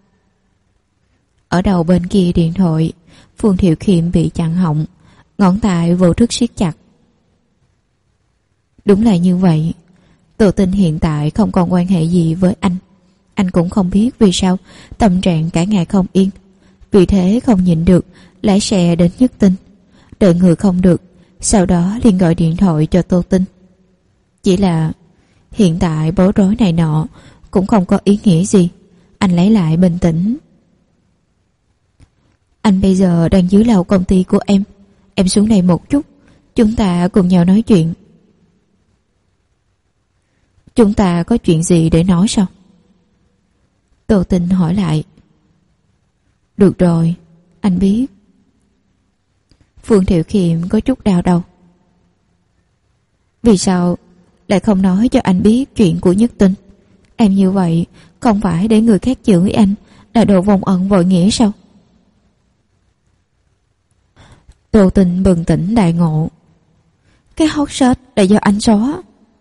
Ở đầu bên kia điện thoại, Phương Thiệu Khiêm bị chặn họng, ngón tay vô thức siết chặt. Đúng là như vậy. Tô Tình hiện tại không còn quan hệ gì với anh. Anh cũng không biết vì sao tâm trạng cả ngày không yên. Vì thế không nhịn được lái xe đến Nhất Tinh. Đợi người không được, sau đó liền gọi điện thoại cho Tô Tình. Chỉ là hiện tại bối rối này nọ cũng không có ý nghĩa gì. Anh lấy lại bình tĩnh. Anh bây giờ đang dưới lầu công ty của em xuống đây một chút, chúng ta cùng nhau nói chuyện. Chúng ta có chuyện gì để nói sao? Tô Tình hỏi lại. Được rồi, anh biết. Phương Thiệu Khiêm có chút đau đầu. Vì sao lại không nói cho anh biết chuyện của Nhất Tinh? Em như vậy không phải để người khác chửi anh là đồ vong ân vội nghĩa sao? Tô Tình bừng tỉnh đại ngộ. Cái hot search là do anh xóa.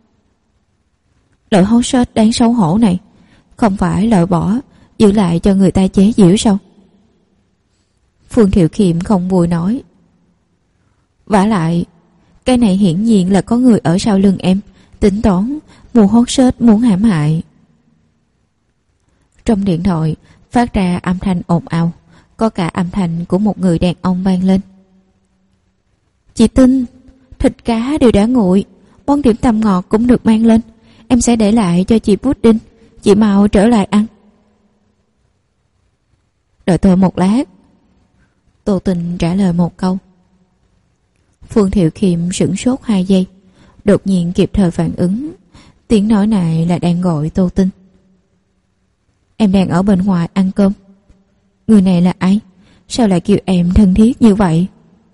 Loại hot search đáng xấu hổ này không phải loại bỏ, giữ lại cho người ta chế giễu sao? Phương Thiệu Khiêm không vui nói. Vả lại, cái này hiển nhiên là có người ở sau lưng em, tính toán mua hot search muốn hãm hại. Trong điện thoại phát ra âm thanh ồn ào, có cả âm thanh của một người đàn ông vang lên. Chị Tinh, thịt cá đều đã nguội, món điểm tâm ngọt cũng được mang lên. Em sẽ để lại cho chị pudding, chị mau trở lại ăn. Đợi tôi một lát. Tô Tinh trả lời một câu. Phương Thiệu Khiêm sửng sốt 2 giây, đột nhiên kịp thời phản ứng. Tiếng nói này là đang gọi Tô Tinh. Em đang ở bên ngoài ăn cơm. Người này là ai? Sao lại kêu em thân thiết như vậy?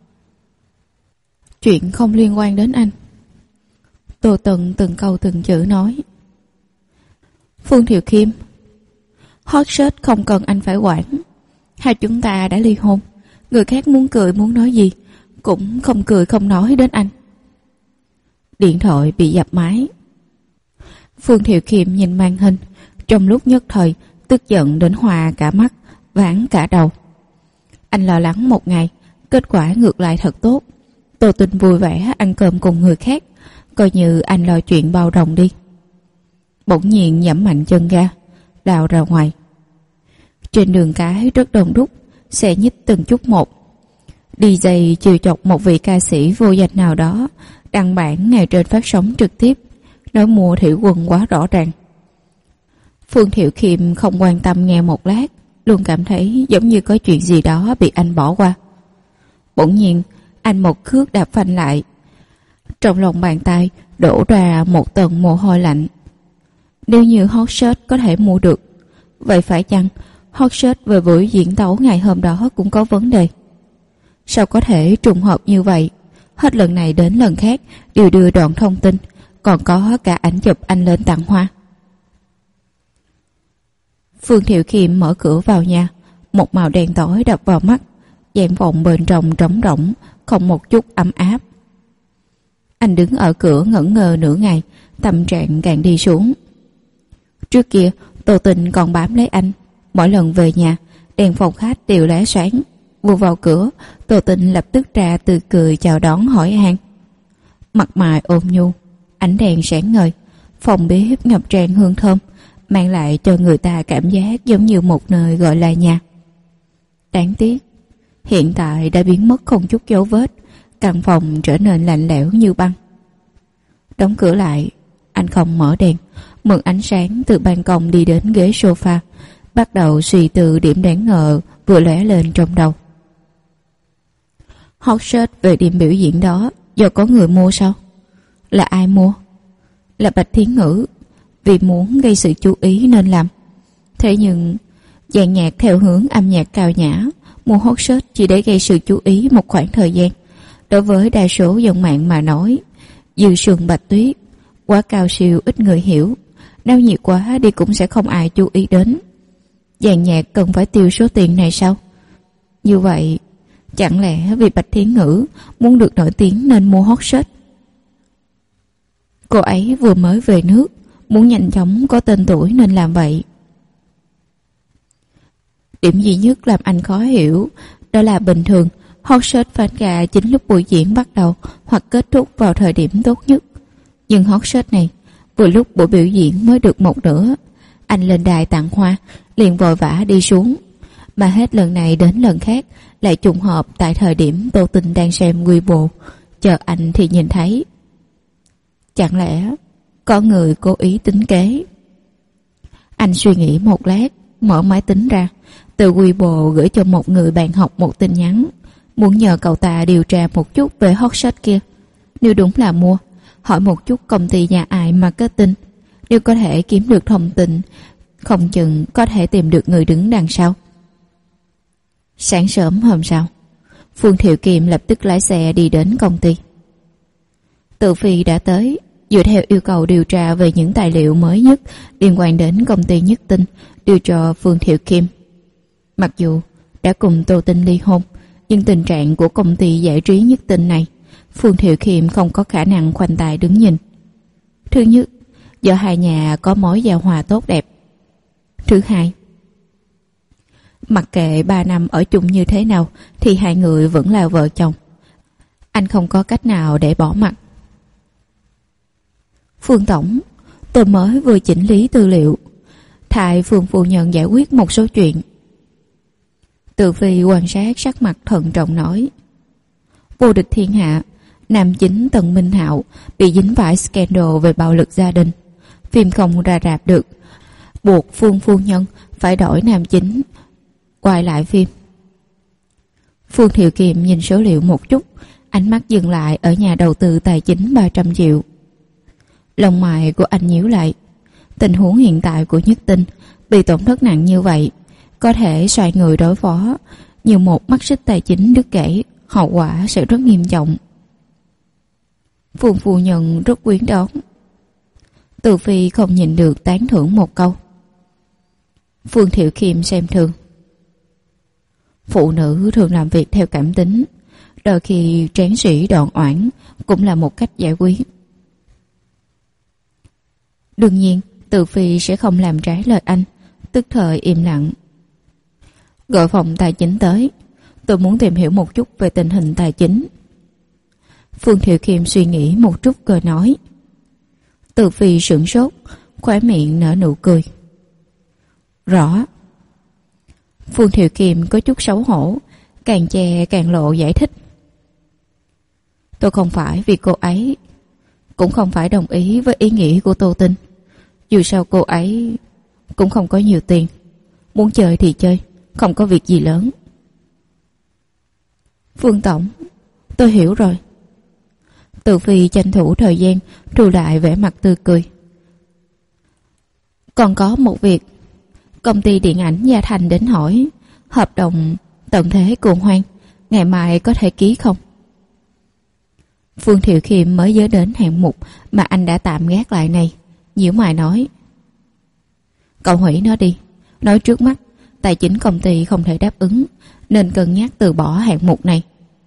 Chuyện không liên quan đến anh. Tô Tần từng câu từng chữ nói. Phương Thiệu Khiêm, hot shot không cần anh phải quản. Hai chúng ta đã ly hôn. Người khác muốn cười muốn nói gì cũng không cười không nói đến anh. Điện thoại bị dập máy. Phương Thiệu Khiêm nhìn màn hình, trong lúc nhất thời tức giận đến hoa cả mắt, váng cả đầu. Anh lo lắng một ngày, kết quả ngược lại thật tốt. Tô Tinh vui vẻ ăn cơm cùng người khác, coi như anh lo chuyện bao đồng đi. Bỗng nhiên giẫm mạnh chân ga, lao ra ngoài. Trên đường cái rất đông đúc, xe nhích từng chút một. DJ chiều chọc một vị ca sĩ vô danh nào đó, đăng bản ngay trên phát sóng trực tiếp, nói mua thủy quân quá rõ ràng. Phương Thiệu Khiêm không quan tâm nghe một lát, luôn cảm thấy giống như có chuyện gì đó bị anh bỏ qua. Bỗng nhiên anh một cước đạp phanh lại. Trong lòng bàn tay đổ ra một tầng mồ hôi lạnh. Nếu như hot shot có thể mua được, vậy phải chăng hot shot về buổi diễn tấu ngày hôm đó cũng có vấn đề? Sao có thể trùng hợp như vậy? Hết lần này đến lần khác đều đưa đoạn thông tin, còn có cả ảnh chụp anh lên tặng hoa. Phương Thiệu Khiêm mở cửa vào nhà, một màu đen tối đập vào mắt, gian phòng bên trong trống rỗng, không một chút ấm áp. Anh đứng ở cửa ngẩn ngơ nửa ngày, tâm trạng càng đi xuống. Trước kia Tô Tinh còn bám lấy anh, mỗi lần về nhà đèn phòng khách đều lóe sáng. Vừa vào cửa, Tô Tinh lập tức ra tươi cười chào đón hỏi han. Mặt mày ôn nhu, ánh đèn sáng ngời, phòng bếp ngập tràn hương thơm, mang lại cho người ta cảm giác giống như một nơi gọi là nhà. Đáng tiếc, hiện tại đã biến mất không chút dấu vết, căn phòng trở nên lạnh lẽo như băng. Đóng cửa lại, anh không mở đèn, mượn ánh sáng từ ban công đi đến ghế sofa, bắt đầu suy tư điểm đáng ngờ vừa lóe lên trong đầu. Hot shot về điểm biểu diễn đó do có người mua sao? Là ai mua? Là Bạch Thiến Ngữ, vì muốn gây sự chú ý nên làm. Thế nhưng dàn nhạc theo hướng âm nhạc cao nhã, mua hot shot chỉ để gây sự chú ý một khoảng thời gian. Đối với đa số dân mạng mà nói, dư sườn Bạch Tuyết quá cao siêu, ít người hiểu, náo nhiệt quá đi cũng sẽ không ai chú ý đến. Dàn nhạc cần phải tiêu số tiền này sao? Như vậy chẳng lẽ vì Bạch Thiến Ngữ muốn được nổi tiếng nên mua hot shot? Cô ấy vừa mới về nước, muốn nhanh chóng có tên tuổi nên làm vậy. Điểm duy nhất làm anh khó hiểu đó là bình thường hot shot fan gà chính lúc buổi diễn bắt đầu hoặc kết thúc vào thời điểm tốt nhất. Nhưng hot shot này vừa lúc buổi biểu diễn mới được một nửa, anh lên đài tặng hoa liền vội vã đi xuống, mà hết lần này đến lần khác lại trùng hợp tại thời điểm Tô Tinh đang xem Weibo chờ anh thì nhìn thấy. Chẳng lẽ có người cố ý tính kế? Anh suy nghĩ một lát, mở máy tính ra, từ Weibo gửi cho một người bạn học một tin nhắn, muốn nhờ cậu ta điều tra một chút về hot shot kia. Nếu đúng là mua, hỏi một chút công ty nhà ai marketing, nếu có thể kiếm được thông tin, không chừng có thể tìm được người đứng đằng sau. Sáng sớm hôm sau, Phương Thiệu Kiệm lập tức lái xe đi đến công ty. Tự Phi đã tới, dựa theo yêu cầu điều tra về những tài liệu mới nhất liên quan đến công ty Nhất Tinh đưa cho Phương Thiệu Kiệm. Mặc dù đã cùng Tô Tinh ly hôn, nhưng tình trạng của công ty giải trí Nhất Tinh này, Phương Thiệu Kiệm không có khả năng khoanh tay đứng nhìn. Thứ nhất, do hai nhà có mối giao hòa tốt đẹp. Thứ hai, mặc kệ 3 năm ở chung như thế nào thì hai người vẫn là vợ chồng. Anh không có cách nào để bỏ mặc. Phương Tổng, tôi mới vừa chỉnh lý tư liệu, thay Phương phu nhân giải quyết một số chuyện. Từ Phi quan sát sắc mặt thận trọng nói: Vô địch thiên hạ, nam chính Tần Minh Hạo bị dính phải scandal về bạo lực gia đình, phim không ra rạp được, buộc Phương phu nhân phải đổi nam chính quay lại phim. Phương Thiệu Kiệm nhìn số liệu một chút, ánh mắt dừng lại ở nhà đầu tư tài chính 300 triệu. Lông mày của anh nhíu lại. Tình huống hiện tại của Nhất Tinh bị tổn thất nặng như vậy, có thể xoay người đối phó, như một mắt xích tài chính đứt gãy, hậu quả sẽ rất nghiêm trọng. Phương phu nhân rất quyến đón. Từ Phi không nhìn được tán thưởng một câu. Phương Thiệu Kiệm xem thường: Phụ nữ thường làm việc theo cảm tính, đôi khi tráng sĩ đoạn oản cũng là một cách giải quyết. Đương nhiên Từ Phi sẽ không làm trái lời anh, tức thời im lặng. Gọi phòng tài chính tới, tôi muốn tìm hiểu một chút về tình hình tài chính. Phương Thiệu Kiệm suy nghĩ một chút rồi nói. Từ Phi sửng sốt, khóe miệng nở nụ cười. Rõ. Phương Thiệu Kiệm có chút xấu hổ, càng che càng lộ giải thích. Tôi không phải vì cô ấy, cũng không phải đồng ý với ý nghĩ của Tô Tinh. Dù sao cô ấy cũng không có nhiều tiền, muốn chơi thì chơi, không có việc gì lớn. Phương tổng, tôi hiểu rồi. Từ Phi tranh thủ thời gian thu lại vẻ mặt tươi cười. Còn có một việc, công ty điện ảnh Gia Thành đến hỏi, hợp đồng tận thế cuồng hoang ngày mai có thể ký không? Phương Thiệu Kiệm mới nhớ đến hạng mục mà anh đã tạm gác lại này, nhíu mày nói: Cậu hủy nó đi, nói trước mắt tài chính công ty không thể đáp ứng, nên cân nhắc từ bỏ hạng mục này.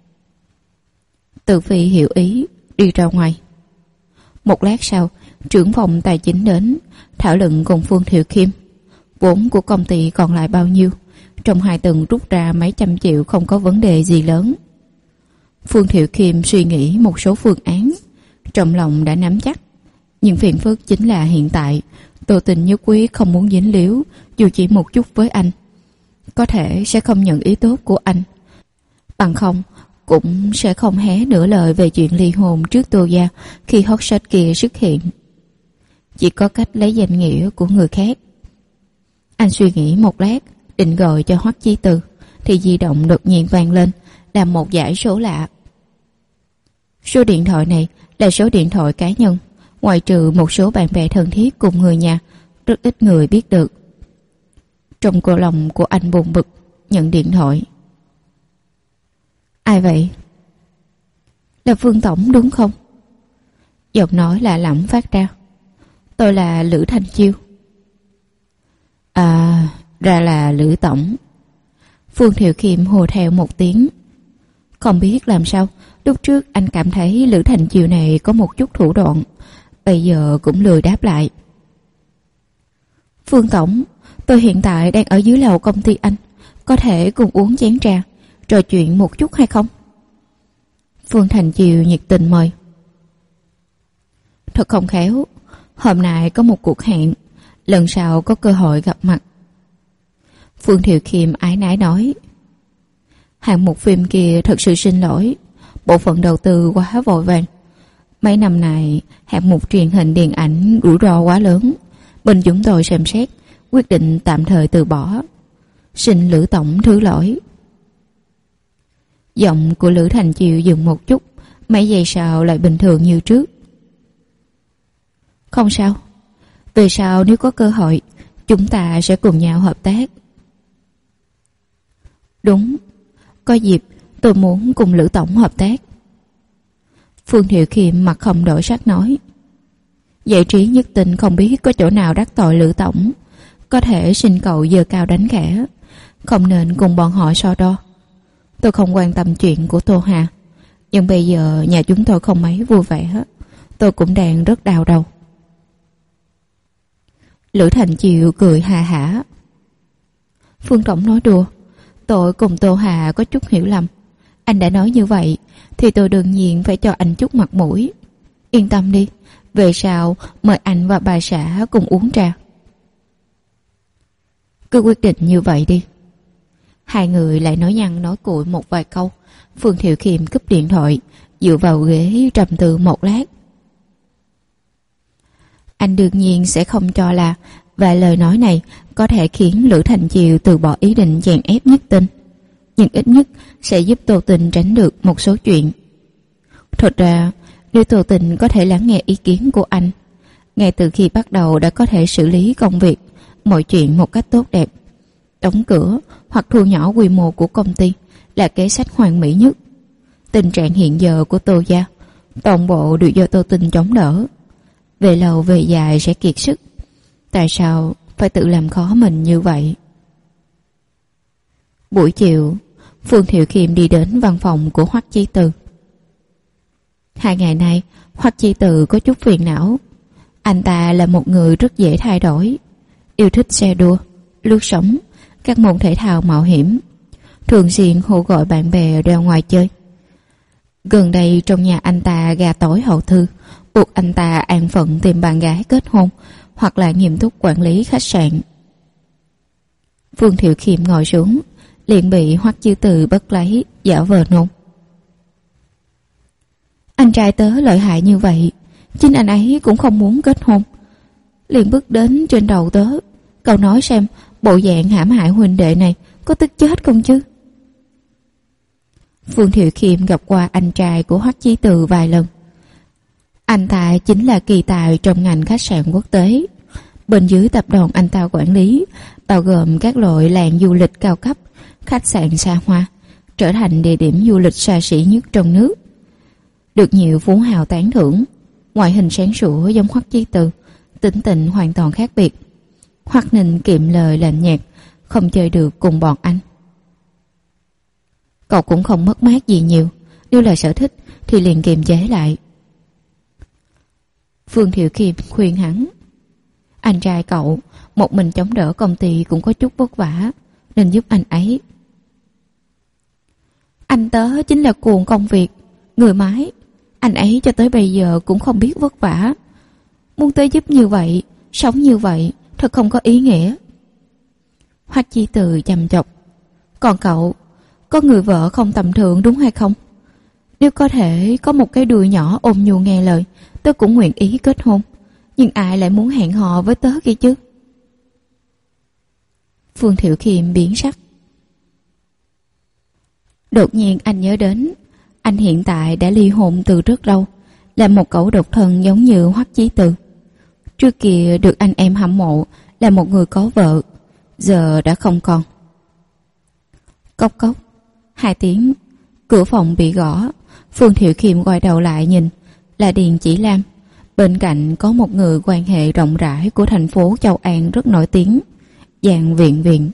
Từ Phi hiểu ý, đi ra ngoài. Một lát sau, trưởng phòng tài chính đến thảo luận cùng Phương Thiệu Kiệm. Vốn của công ty còn lại bao nhiêu, trong 2 tuần rút ra mấy trăm triệu không có vấn đề gì lớn. Phương Thiệu Kiệm suy nghĩ một số phương án, trong lòng đã nắm chắc, nhưng phiền phức chính là hiện tại Tô Tình nhất quyết không muốn dính líu dù chỉ một chút với anh, có thể sẽ không nhận ý tốt của anh, bằng không cũng sẽ không hé nửa lời về chuyện ly hôn trước Tô gia khi hot search kia xuất hiện. Chỉ có cách lấy danh nghĩa của người khác. Anh suy nghĩ một lát, định gọi cho Hoắc Chí Từ, thì di động đột nhiên vang lên, là một dãy số lạ. Số điện thoại này là số điện thoại cá nhân, ngoại trừ một số bạn bè thân thiết cùng người nhà, rất ít người biết được. Trong cổ lòng của anh buồn bực, nhận điện thoại. Ai vậy? Là Phương tổng đúng không? Giọng nói lạ lẫm phát ra. Tôi là Lữ Thanh Chiêu. À, ra là Lữ tổng. Phương Thiệu Kiệm hô theo một tiếng. Không biết làm sao, lúc trước anh cảm thấy Lữ Thành Chiêu này có một chút thủ đoạn, bây giờ cũng lười đáp lại. Phương tổng, tôi hiện tại đang ở dưới lầu công ty anh, có thể cùng uống chén trà, trò chuyện một chút hay không? Phương Thành Chiêu nhiệt tình mời. Thật không khéo, hôm nay có một cuộc hẹn, lần sau có cơ hội gặp mặt. Phương Thiệu Kiệm ái nái nói. Hạng mục phim kia thật sự xin lỗi, bộ phận đầu tư quá vội vàng. Mấy năm này hạng mục truyền hình điện ảnh rủi ro quá lớn, bên chúng tôi xem xét quyết định tạm thời từ bỏ. Xin Lữ tổng thứ lỗi. Giọng của Lữ Thành Chiêu dừng một chút, mấy giây sau lại bình thường như trước. Không sao, về sau nếu có cơ hội chúng ta sẽ cùng nhau hợp tác. Đúng, có dịp tôi muốn cùng Lữ tổng hợp tác. Phương Thiệu Kiệm mặt không đổi sắc nói. Giải trí Nhất Tinh không biết có chỗ nào đắc tội Lữ tổng, có thể xin cậu giơ cao đánh khẽ, không nên cùng bọn họ so đo. Tôi không quan tâm chuyện của Tô Hà, nhưng bây giờ nhà chúng tôi không mấy vui vẻ, tôi cũng đang rất đau đầu. Lữ Thành Chiêu cười hà hả. Phương tổng nói đùa, tôi cùng Tô Hà có chút hiểu lầm. Anh đã nói như vậy thì tôi đương nhiên phải cho anh chút mặt mũi. Yên tâm đi, về sau mời anh và bà xã cùng uống trà. Cứ quyết định như vậy đi. Hai người lại nói nhăng nói cuội một vài câu. Phương Thiệu Khiêm cúp điện thoại, dựa vào ghế trầm tư một lát. Anh đương nhiên sẽ không cho là vài lời nói này có thể khiến Lữ Thành Chiều từ bỏ ý định chèn ép Nhất Tinh, nhưng ít nhất sẽ giúp Tô Tình tránh được một số chuyện. Thật ra, nếu Tô Tình có thể lắng nghe ý kiến của anh, ngay từ khi bắt đầu đã có thể xử lý công việc, mọi chuyện một cách tốt đẹp. Đóng cửa hoặc thu nhỏ quy mô của công ty là kế sách hoàn mỹ nhất. Tình trạng hiện giờ của Tô gia, toàn bộ đều do Tô Tình chống đỡ. Về lâu về dài sẽ kiệt sức. Tại sao phải tự làm khó mình như vậy? Buổi chiều, Phương Thiệu Khiêm đi đến văn phòng của Hoắc Chí Từ. 2 ngày nay, Hoắc Chí Từ có chút phiền não. Anh ta là một người rất dễ thay đổi, yêu thích xe đua, lướt sóng, các môn thể thao mạo hiểm, thường xuyên hô gọi bạn bè ra ngoài chơi. Gần đây trong nhà anh ta gà tối hậu thư, buộc anh ta an phận tìm bạn gái kết hôn hoặc là nghiêm túc quản lý khách sạn. Phương Thiệu Khiêm ngồi xuống, liền bị Hoắc Chí Từ bắt lấy, giả vờ nôn. Anh trai tớ lợi hại như vậy, chính anh ấy cũng không muốn kết hôn, liền bước đến trên đầu tớ. Cậu nói xem, bộ dạng hãm hại huynh đệ này có tức chết không chứ? Phương Thiệu Khiêm gặp qua anh trai của Hoắc Chí Từ vài lần. Anh ta chính là kỳ tài trong ngành khách sạn quốc tế. Bên dưới tập đoàn anh ta quản lý, bao gồm các loại làng du lịch cao cấp, khách sạn xa hoa, trở thành địa điểm du lịch xa xỉ nhất trong nước. Được nhiều phú hào tán thưởng. Ngoại hình sáng sủa giống Hoắc Chí Từ, tính tình hoàn toàn khác biệt. Hoắc Ninh kiệm lời lạnh nhạt, không chơi được cùng bọn anh. Cậu cũng không mất mát gì nhiều, nếu là sở thích thì liền kiềm chế lại. Phương Thiệu Khiêm khuyên hắn, anh trai cậu một mình chống đỡ công ty cũng có chút vất vả, nên giúp anh ấy. Anh tớ chính là cuồng công việc, người mái, anh ấy cho tới bây giờ cũng không biết vất vả. Muốn tới giúp như vậy, sống như vậy, thật không có ý nghĩa. Hoắc Chí Từ chăm chọc, còn cậu có người vợ không tầm thường đúng hay không? Nếu có thể có một cái đùi nhỏ ôm nhu nghe lời, tớ cũng nguyện ý kết hôn. Nhưng ai lại muốn hẹn hò với tớ kia chứ? Phương Thiệu Khiêm biến sắc. Đột nhiên anh nhớ đến, anh hiện tại đã ly hôn từ rất lâu, là một cậu độc thân giống như Hoắc Chí Từ. Trước kia được anh em hâm mộ là một người có vợ, giờ đã không còn. Cốc cốc, 2 tiếng, cửa phòng bị gõ. Phương Thiệu Khiêm quay đầu lại nhìn, là Điền Chỉ Lam. Bên cạnh có một người quan hệ rộng rãi của thành phố Châu An rất nổi tiếng, Giang Viện Viện.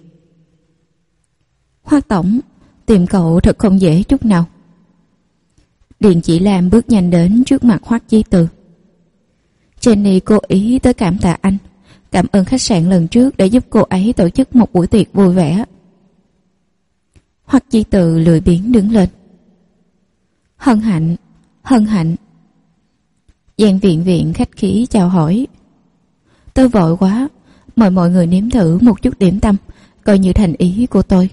Hoắc tổng, tìm cậu thật không dễ chút nào. Điền Chỉ Lam bước nhanh đến trước mặt Hoắc Chí Từ. Jenny cố ý tới cảm tạ anh, cảm ơn khách sạn lần trước đã giúp cô ấy tổ chức một buổi tiệc vui vẻ. Hoắc Chí Từ lười biếng đứng lên. Hân hạnh, hân hạnh. Giang Viện Viện khách khí chào hỏi. Tôi vội quá, mời mọi người nếm thử một chút điểm tâm, coi như thành ý của tôi.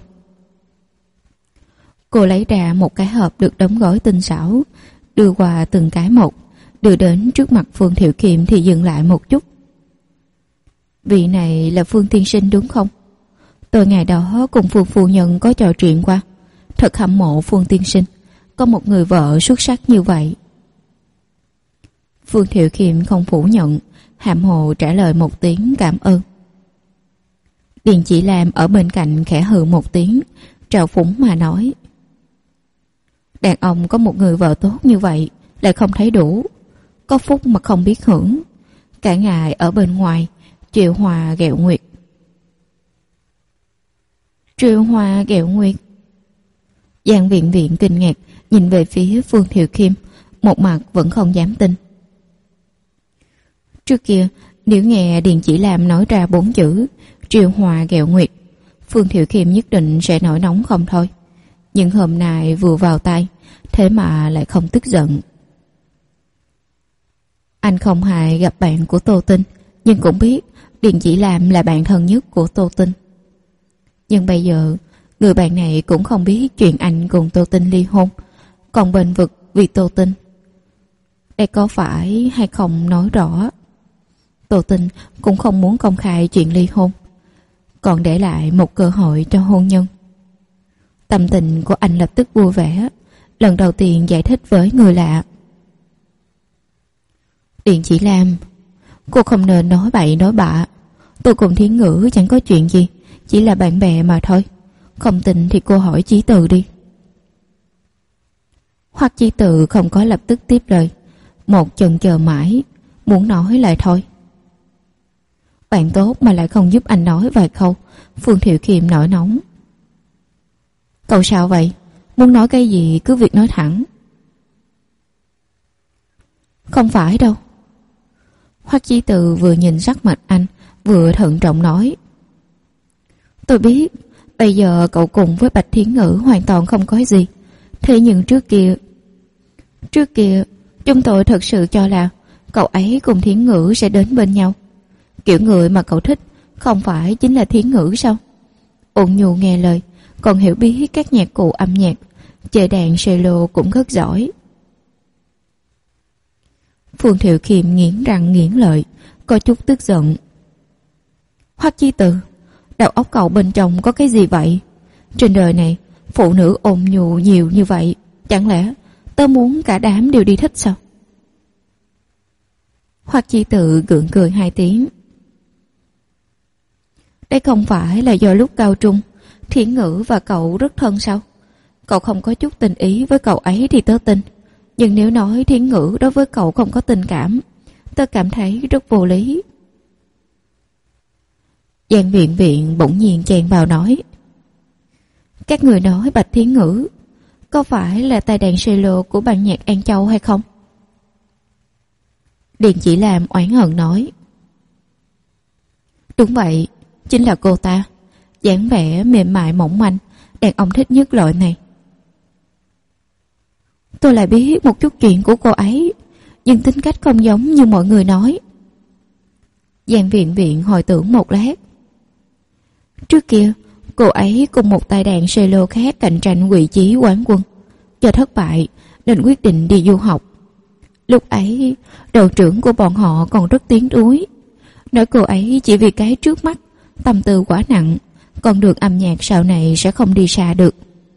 Cô lấy ra một cái hộp được đóng gói tinh xảo, đưa qua từng cái một, đưa đến trước mặt Phương Thiệu Khiêm thì dừng lại một chút. Vị này là Phương tiên sinh đúng không? Tôi ngày đó cùng Phương phu nhân có trò chuyện qua, thật hâm mộ Phương tiên sinh có một người vợ xuất sắc như vậy. Phương Thiệu Khiêm không phủ nhận, hàm hồ trả lời một tiếng cảm ơn. Điền Chỉ Lam ở bên cạnh khẽ hừ một tiếng, trào phúng mà nói, đàn ông có một người vợ tốt như vậy lại không thấy đủ, có phúc mà không biết hưởng, cả ngày ở bên ngoài triệu hòa ghẹo nguyệt. Triệu hòa ghẹo nguyệt. Giang Viện Viện kinh ngạc nhìn về phía Phương Thiệu Khiêm, một mặt vẫn không dám tin. Trước kia nếu nghe Điền Chỉ Lam nói ra 4 chữ triệu hòa ghẹo nguyệt, Phương Thiệu Khiêm nhất định sẽ nổi nóng không thôi. Nhưng hôm nay vừa vào tay, thế mà lại không tức giận. Anh không hại gặp bạn của Tô Tinh, nhưng cũng biết Điền Chỉ Lam là bạn thân nhất của Tô Tinh. Nhưng bây giờ Người bạn này cũng không biết chuyện anh cùng Tô Tinh ly hôn, còn bênh vực vì Tô Tinh. Đây có phải hay không nói rõ. Tô Tinh cũng không muốn công khai chuyện ly hôn, còn để lại một cơ hội cho hôn nhân. Tâm tình của anh lập tức vui vẻ, lần đầu tiên giải thích với người lạ. Điền Chỉ Lam, cô không nên nói bậy nói bạ. Tôi cùng Thiến Ngữ chẳng có chuyện gì, chỉ là bạn bè mà thôi. Không tin thì cô hỏi Chí Từ đi. Hoặc Chí Từ không có lập tức tiếp lời, một chần chờ mãi, muốn nói lại thôi. Bạn tốt mà lại không giúp anh nói vài câu. Phương Thiệu Kiệm nổi nóng. Cậu sao vậy? Muốn nói cái gì cứ việc nói thẳng. Không phải đâu. Hoắc Chí Từ vừa nhìn sắc mặt anh, vừa thận trọng nói. Tôi biết, bây giờ cậu cùng với Bạch Thiến Ngữ hoàn toàn không có gì. Thế nhưng trước kia, chúng tôi thật sự cho là cậu ấy cùng Thiến Ngữ sẽ đến bên nhau. Kiểu người mà cậu thích không phải chính là Thiến Ngữ sao? Ôn nhu nghe lời, còn hiểu biết các nhạc cụ âm nhạc, chơi đàn cello cũng rất giỏi. Phương Thiệu Kiệm nghiến răng nghiến lợi, có chút tức giận. Hoắc Chí Từ, đầu óc cậu bên trong có cái gì vậy? Trên đời này phụ nữ ôn nhu nhiều như vậy, chẳng lẽ tớ muốn cả đám đều đi thích sao? Hoắc Chí Từ gượng cười 2 tiếng. Đây không phải là do lúc cao trung Thiến Ngữ và cậu rất thân sao? Cậu không có chút tình ý với cậu ấy thì tớ tin. Nhưng nếu nói Thiến Ngữ đối với cậu không có tình cảm, tớ cảm thấy rất vô lý. Giang Viện Viện bỗng nhiên chen vào nói. Các người nói Bạch Thiến Ngữ có phải là tài đàn cello của ban nhạc An Châu hay không? Điền Chỉ Lam oán hận nói. Đúng vậy, chính là cô ta. Dáng vẻ mềm mại mỏng manh, đàn ông thích nhất loại này. Tôi lại biết một chút chuyện của cô ấy, nhưng tính cách không giống như mọi người nói. Giang Viện Viện hồi tưởng một lát. Trước kia, cô ấy cùng một tài đàn cello khác cạnh tranh vị trí quán quân. Do thất bại nên quyết định đi du học. Lúc ấy, đội trưởng của bọn họ còn rất tiếc nuối, nói cô ấy chỉ vì cái trước mắt, tâm tư quá nặng, con đường âm nhạc sau này sẽ không đi xa được.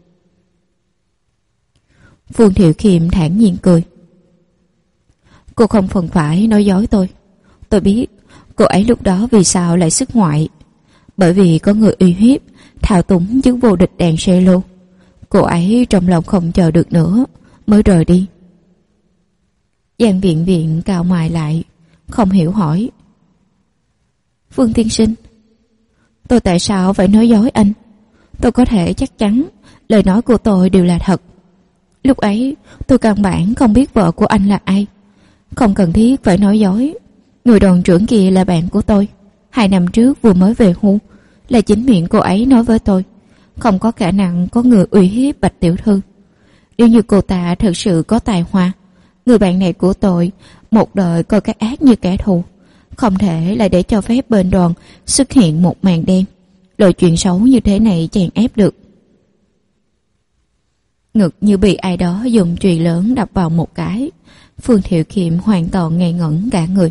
Phương Thiệu Kiệm thản nhiên cười. Cô không phần phải nói dối tôi. Tôi biết cô ấy lúc đó vì sao lại xuất ngoại. Bởi vì có người uy hiếp, thao túng chức vô địch đàn cello. Cô ấy trong lòng không chờ được nữa, mới rời đi. Giang Viện Viện cau mày lại, không hiểu hỏi. Phương tiên sinh, tôi tại sao phải nói dối anh? Tôi có thể chắc chắn lời nói của tôi đều là thật. Lúc ấy tôi căn bản không biết vợ của anh là ai. Không cần thiết phải nói dối. Người đoàn trưởng kia là bạn của tôi. 2 năm trước vừa mới về hưu, là chính miệng cô ấy nói với tôi. Không có khả năng có người uy hiếp Bạch tiểu thư. Nếu như cô ta thật sự có tài hoa, người bạn này của tôi một đời coi cái ác như kẻ thù, không thể lại để cho phép bên đoàn xuất hiện một màn đen, lời chuyện xấu như thế này chèn ép được. Ngực như bị ai đó dùng chùy lớn đập vào một cái. Phương Thiệu Kiệm hoàn toàn ngây ngẩn cả người.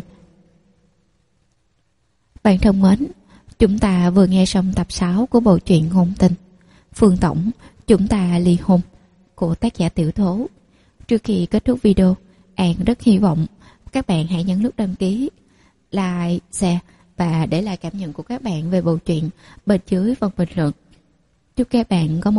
Bạn thân mến, chúng ta vừa nghe xong tập 6 của bộ truyện Ngôn Tình Phương Tổng Chúng Ta Ly Hôn của tác giả Tiểu Thố. Trước khi kết thúc video, An rất hy vọng các bạn hãy nhấn nút đăng ký, like, share và để lại cảm nhận của các bạn về bộ truyện bên dưới phần bình luận. Chúc các bạn có một